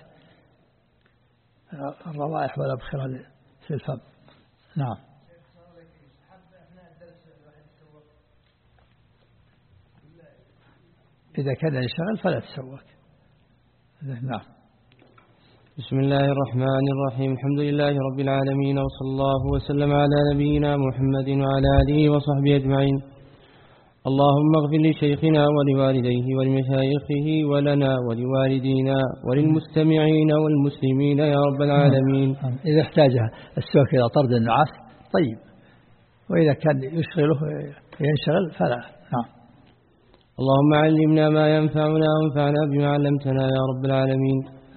[SPEAKER 2] الروائح والأبخرة في الفم. نعم. إذا كان يشتغل فلا تسوك. نعم.
[SPEAKER 1] بسم الله الرحمن الرحيم. الحمد لله رب العالمين، وصلى الله وسلم على نبينا محمد وعلى آله وصحبه أجمعين. اللهم اغفر لشيخنا ولوالديه ولمشايخه ولنا ولوالدينا وللمستمعين والمسلمين يا رب العالمين.
[SPEAKER 2] إذا احتاجها السواك إلى طرد النعاس طيب، وإذا كان يشغله ينشغل فلا. نعم.
[SPEAKER 1] اللهم علمنا ما ينفعنا وانفعنا بما علمتنا يا رب العالمين.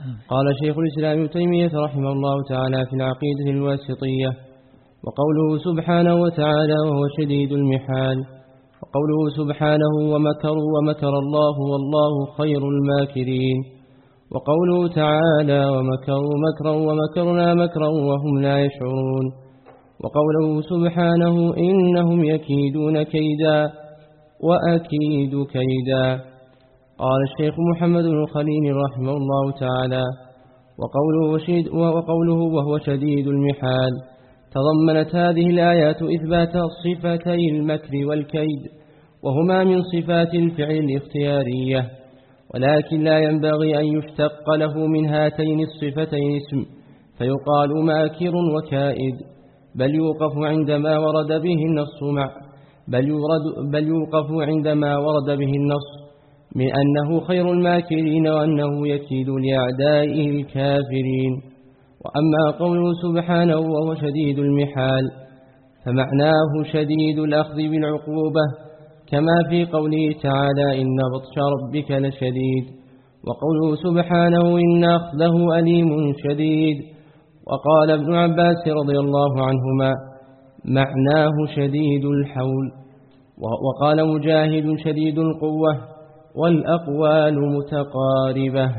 [SPEAKER 6] قال شيخ الإسلام ابن تيمية رحمه الله تعالى في العقيدة الواسطية: وقوله سبحانه وتعالى وهو شديد المحال، وقوله سبحانه ومكروا ومكر الله والله خير الماكرين، وقوله تعالى ومكروا مكرا ومكرنا مكرا وهم لا يشعرون، وقوله سبحانه إنهم يكيدون كيدا وأكيد كيدا. قال الشيخ محمد بن الخليل رحمه الله تعالى: وقوله, شد وقوله وهو شديد المحال تضمنت هذه الآيات إثبات صفتي المكر والكيد، وهما من صفات الفعل الاختيارية، ولكن لا ينبغي أن يشتق له من هاتين الصفتين اسم فيقال ماكر وكائد، بل يوقف عندما ورد به النص مع بل, يورد بل يوقف عندما ورد به النص من أنه خير الماكرين وأنه يكيد لأعدائه الكافرين. وأما قوله سبحانه وهو شديد المحال فمعناه شديد الأخذ بالعقوبة، كما في قوله تعالى إن بطش ربك لشديد، وقوله سبحانه إن أخذه أليم شديد. وقال ابن عباس رضي الله عنهما معناه شديد الحول، وقال مجاهد شديد القوة، والأقوال متقاربة.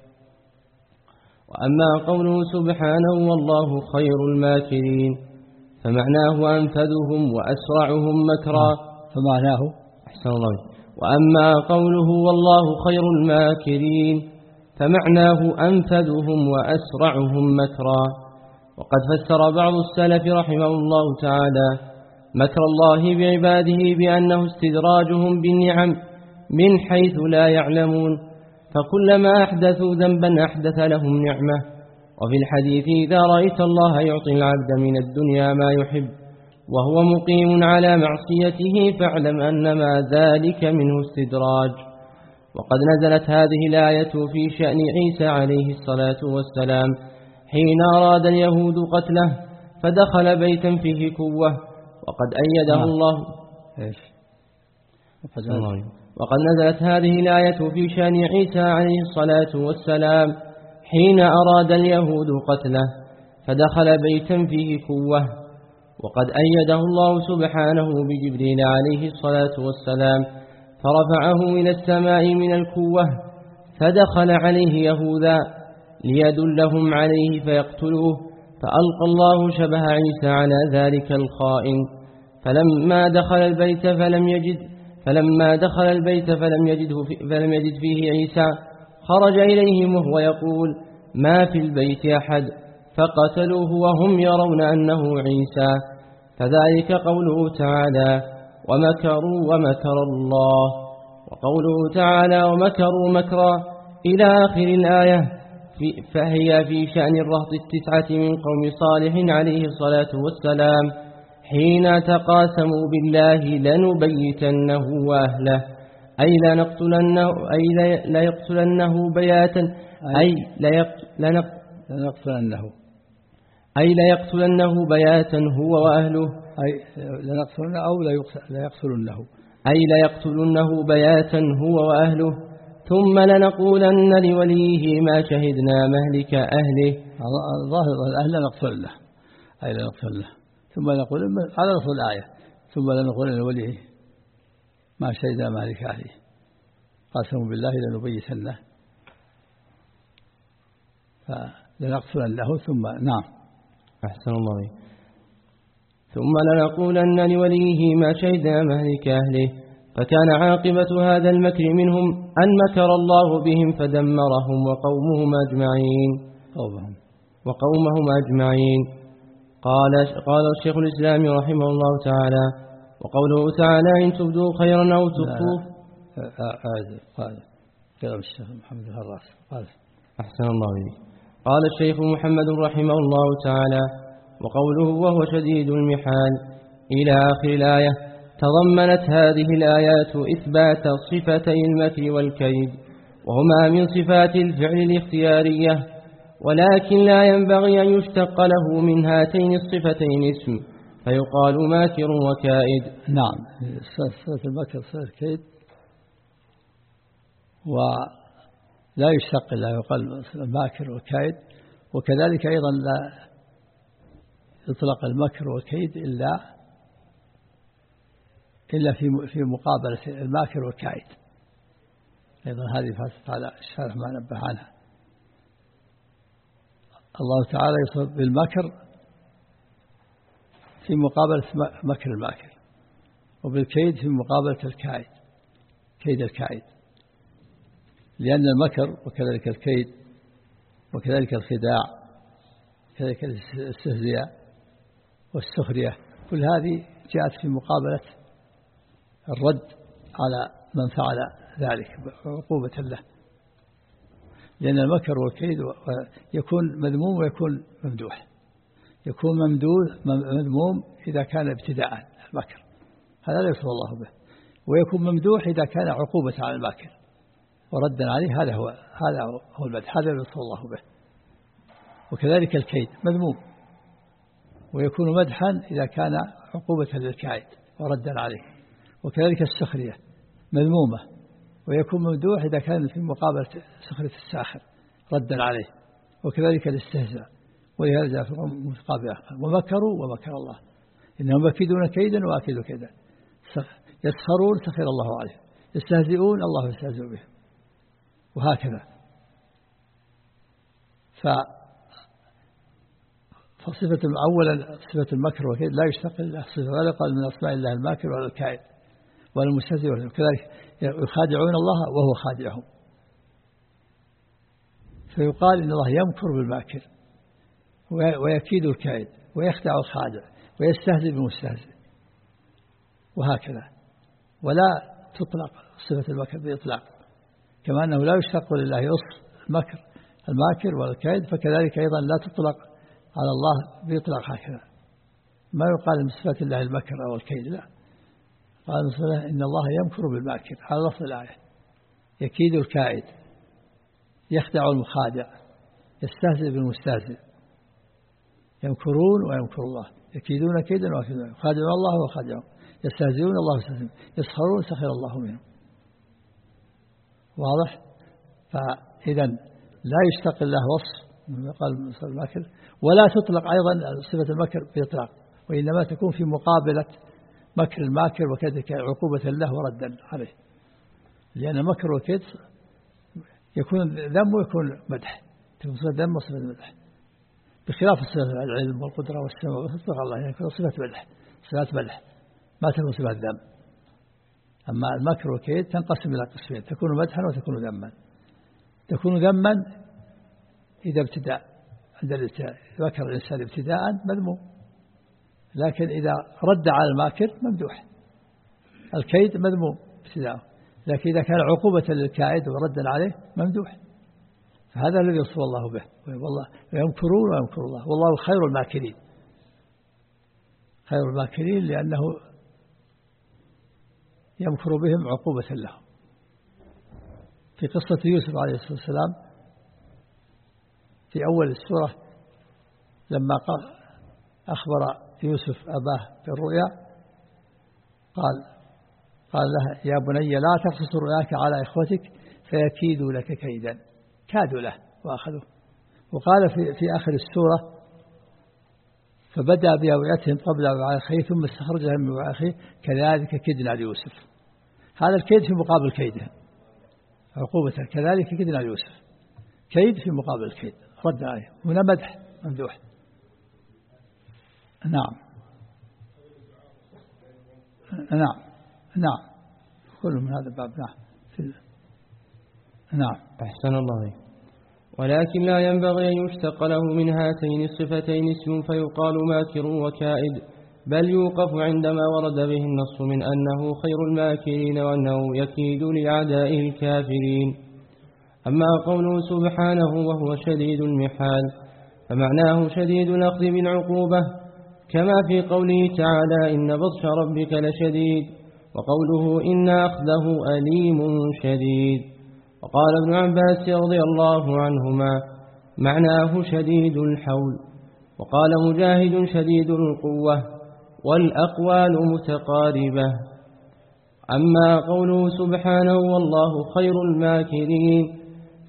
[SPEAKER 6] وأما قوله سبحانه والله خير الماكرين فمعناه أنفذهم وأسرعهم مكرا
[SPEAKER 2] فمعناه
[SPEAKER 6] أحسن الله. وأما قوله والله خير الماكرين فمعناه أنفذهم وأسرعهم مكرا. وقد فسر بعض السلف رحمه الله تعالى مكر الله بعباده بأنه استدراجهم بالنعم من حيث لا يعلمون، فكلما أحدثوا ذنبا أحدث لهم نعمة. وفي الحديث إذا رأيت الله يعطي العبد من الدنيا ما يحب وهو مقيم على معصيته فاعلم أنما ذلك منه استدراج. وقد نزلت هذه الآية في شأن عيسى عليه الصلاة والسلام حين أراد اليهود قتله فدخل بيتا فيه كوة، وقد أيده الله إيش وقد نزلت هذه الآية في شأن عيسى عليه الصلاة والسلام حين أراد اليهود قتله فدخل بيتا فيه كوة، وقد أيده الله سبحانه بجبريل عليه الصلاة والسلام فرفعه إلى السماء من الكوة، فدخل عليه يهوذا ليدلهم عليه فيقتلوه، فألقى الله شبه عيسى على ذلك الخائن. فلما دخل البيت فلم يجد فلما دخل البيت فلم يجده في فلم يجد فيه عيسى خرج إليهم وهو يقول ما في البيت أحد، فقتلوه وهم يرون أنه عيسى. فذلك قوله تعالى ومكروا ومكر الله، وقوله تعالى ومكروا مكرا إلى آخر الآية فهي في شأن الرهط التسعة من قوم صالح عليه الصلاة والسلام حين تقاسموا بالله لنبيتنه وأهله أي لنقتلنه أي ليقتلنه بياتا أي
[SPEAKER 2] لنقتلنه
[SPEAKER 6] أي ليقتلنه بياتا هو وأهله
[SPEAKER 2] أي لنقتلنه أو ليقتلنه
[SPEAKER 6] أي ليقتلنه بياتا هو وأهله ثم لنقولن لوليه ما شهدنا مهلك أهله.
[SPEAKER 2] ظاهر الأهل لنقتلنه أي لنقتلنه، ثم نقول على نص الآية ثم لنقولن لوليه ما شهدنا مهلك أهله، قسموا بالله لنبيتنه فلنقتلنه ثم نعم
[SPEAKER 6] أحسن الله. ثم لنقولن لوليه ما شهدنا مهلك أهله. فكان عاقبة هذا المكر منهم أن مكر الله بهم فدمرهم وقومهم أجمعين
[SPEAKER 2] قومهم
[SPEAKER 6] وقومهم أجمعين. قال قال الشيخ الإسلام رحمه الله تعالى وقوله تعالى إن تبدوا خيرا أو تخفوه.
[SPEAKER 2] قال قال الشيخ محمد الهراس قال
[SPEAKER 6] أحسن الله إليك. قال الشيخ محمد رحمه الله تعالى وقوله وهو شديد المحال إلى آخر الآية تضمنت هذه الآيات إثبات صفتي المكر والكيد، وهما من صفات الفعل الاختيارية، ولكن لا ينبغي أن يشتق له من هاتين الصفتين اسم فيقال ماكر وكائد.
[SPEAKER 2] نعم صفة المكر صفة الكيد، لا يشتق إلا يقال الماكر والكائد. وكذلك أيضا لا يطلق المكر والكيد إلا إلا في في مقابلة الماكر والكائد. أيضا هذه فاتت على الشارح ما نبه عنها. الله تعالى يصف بالمكر في مقابلة مكر الماكر، وبالكيد في مقابلة الكائد، كيد الكائد، لأن المكر وكذلك الكيد وكذلك الخداع وكذلك الاستهزاء والسخرية كل هذه جاءت في مقابلة الرد على من فعل ذلك عقوبة له. لأن المكر والكيد يكون مذموم ويكون ممدوح. يكون ممدوح مذموم إذا كان ابتداء المكر، هذا لا يصف الله به، ويكون ممدوح إذا كان عقوبة على الماكر وردا عليه، هذا هو هذا هو المدح، هذا لا يصف الله به. وكذلك الكيد مذموم، ويكون مدحا إذا كان عقوبة للكائد وردا عليه. وكذلك السخرية مذمومة، ويكون ممدوح إذا كان في مقابلة سخرية الساخر ردا عليه. وكذلك الاستهزاء، ولهذا جاء في المتقابلة ومكروا ومكر الله إنهم يكيدون كيدا وأكيد كيدا. يسخرون سخر الله عليهم، يستهزئون الله يستهزئ بهم، وهكذا. ف فصفة أولا صفة المكر والكيد لا يشتق إلا صفة، ولا قال من أسماء الله الماكر ولا الكائد ولا المستهزئ. وكذلك يخادعون الله وهو خادعهم، فيقال إن الله يمكر بالماكر ويكيد الكائد ويخدع الخادع ويستهزئ بالمستهزئ، وهكذا. ولا تطلق صفة المكر بإطلاق، كما أنه لا يشتق لله يصف المكر الماكر والكائد، فكذلك أيضا لا تطلق على الله بإطلاق هكذا. ما يقال من صفات الله المكر أو الكيد، لا، قال مثلا إن الله يمكر بالماكر على لفظ الآية، يكيد الكائد، يخدع المخادع، يستهزئ بالمستهزئ. يمكرون ويمكر الله، يكيدون كيدا ويكيدون، يخادعون الله وخادعهم، يستهزئون الله ويستهزئون، يسخرون سخر الله منهم. واضح؟ فإذا لا يشتق الله وصف من قال مثل الماكر، ولا تطلق أيضا صفة المكر بإطلاق، وإنما تكون في مقابلة مكر الماكر وكذلك عقوبة له وردا عليه. لأن المكر والكيد يكون ذم ويكون مدح، تكون صفة ذم وصفة مدح، بخلاف صفة العلم والقدرة والسمع وتطلق الله، يعني يكون صفة مدح، صفات مدح ما تكون صفة ذم. أما المكر والكيد تنقسم إلى قسمين، تكون مدحا وتكون ذما. تكون ذما إذا ابتداء عند الابتداء، ذكر الإنسان ابتداء مذموم، لكن إذا رد على الماكر ممدوح. الكيد مذموم ابتداء، لكن إذا كان عقوبة للكائد وردا عليه ممدوح. فهذا الذي يوصف الله به، والله يمكرون ويمكر الله والله خير الماكرين. خير الماكرين لأنه يمكر بهم عقوبة لهم. في قصة يوسف عليه الصلاة والسلام في أول السورة لما أخبر يوسف أباه بالرؤيا قال قال له يا بني لا تقصص رؤياك على إخوتك فيكيدوا لك كيدا، كادوا له وأخذوه. وقال في, في آخر السورة فبدأ بأوعيتهم قبل وعاء أخيه ثم استخرجها من وعاء أخيه كذلك كدنا ليوسف. هذا الكيد في مقابل كيده، عقوبته كذلك كدنا ليوسف، كيد في مقابل الكيد رد عليه، هنا مدح ممدوح. نعم نعم نعم كل من هذا الباب. نعم نعم
[SPEAKER 6] أحسن الله. ولكن لا ينبغي أن يشتق له من هاتين الصفتين اسم فيقال ماكر وكائد، بل يوقف عندما ورد به النص من أنه خير الماكرين وأنه يكيد لأعدائه الكافرين. أما قوله سبحانه وهو شديد المحال فمعناه شديد الأخذ بالعقوبة، كما في قوله تعالى إن بطش ربك لشديد، وقوله إن أخذه أليم شديد. وقال ابن عباس رضي الله عنهما معناه شديد الحول. وقال مجاهد شديد القوة، والأقوال متقاربة. أما قوله سبحانه والله خير الماكرين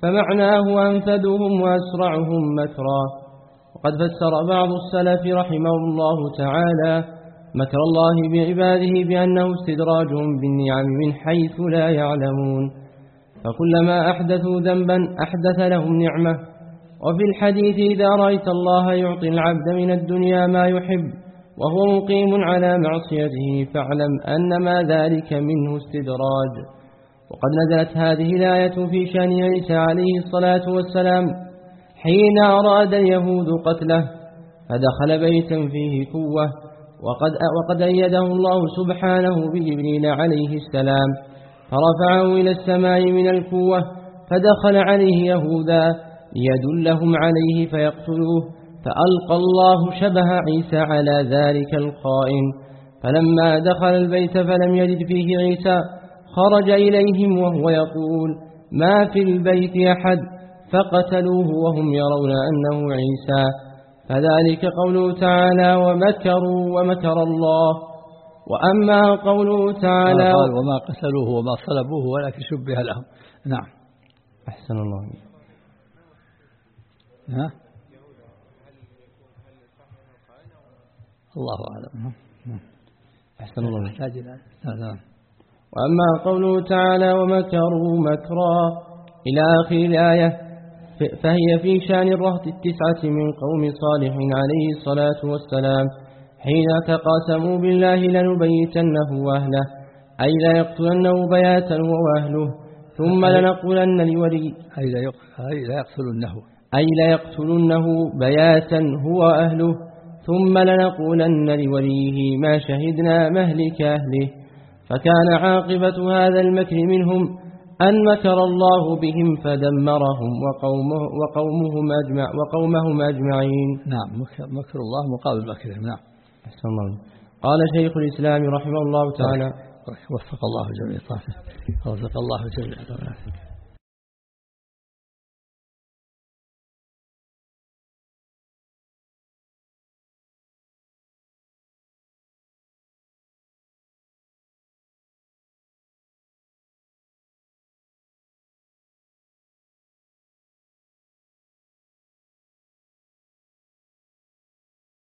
[SPEAKER 6] فمعناه أنفذهم وأسرعهم مكرا. وقد فسر بعض السلف رحمه الله تعالى مكر الله بعباده بأنه استدراجهم بالنعم من حيث لا يعلمون، فكلما أحدثوا ذنبا أحدث لهم نعمة. وفي الحديث إذا رأيت الله يعطي العبد من الدنيا ما يحب وهو مقيم على معصيته فاعلم أنما ذلك منه استدراج. وقد نزلت هذه الآية في شأن عيسى عليه الصلاة والسلام حين أراد اليهود قتله فدخل بيتا فيه قوة، وقد, وقد أيده الله سبحانه بجبريل عليه السلام فرفعه إلى السماء من القوة، فدخل عليه يهودا ليدلهم عليه فيقتلوه، فألقى الله شبه عيسى على ذلك الخائن. فلما دخل البيت فلم يجد فيه عيسى خرج إليهم وهو يقول ما في البيت أحد، فقتلوه وهم يرون أنه عيسى. فذلك قوله تعالى ومكروا ومكر الله. وأما قوله تعالى
[SPEAKER 2] قال وما قتلوه وما صلبوه ولكن شبه لهم. نعم.
[SPEAKER 6] أحسن الله.
[SPEAKER 2] ها؟ الله أعلم.
[SPEAKER 6] أحسن الله.
[SPEAKER 2] يحتاج إلى نعم.
[SPEAKER 6] وأما قوله تعالى ومكروا مكرا إلى آخر الآية فهي في شأن الرهط التسعة من قوم صالح عليه الصلاة والسلام حين تقاسموا بالله لنبيتنه وأهله، أي لا يقتلنه بياتا وأهله ثم لنقولن لولي
[SPEAKER 2] أي لا يقتلنه
[SPEAKER 6] أي لا يقتلنه بياتا هو أهله ثم لنقولن لوليه ما شهدنا مهلك أهله. فكان عاقبة هذا المكر منهم أن مكر الله بهم فدمرهم وقومه وقومهم أجمع وقومهم أجمعين.
[SPEAKER 2] نعم. مكر الله مقابل مكرهم. نعم.
[SPEAKER 6] أحسن الله. قال شيخ الإسلام رحمه الله تعالى
[SPEAKER 2] وفق الله جميعا. وفق الله جميعا.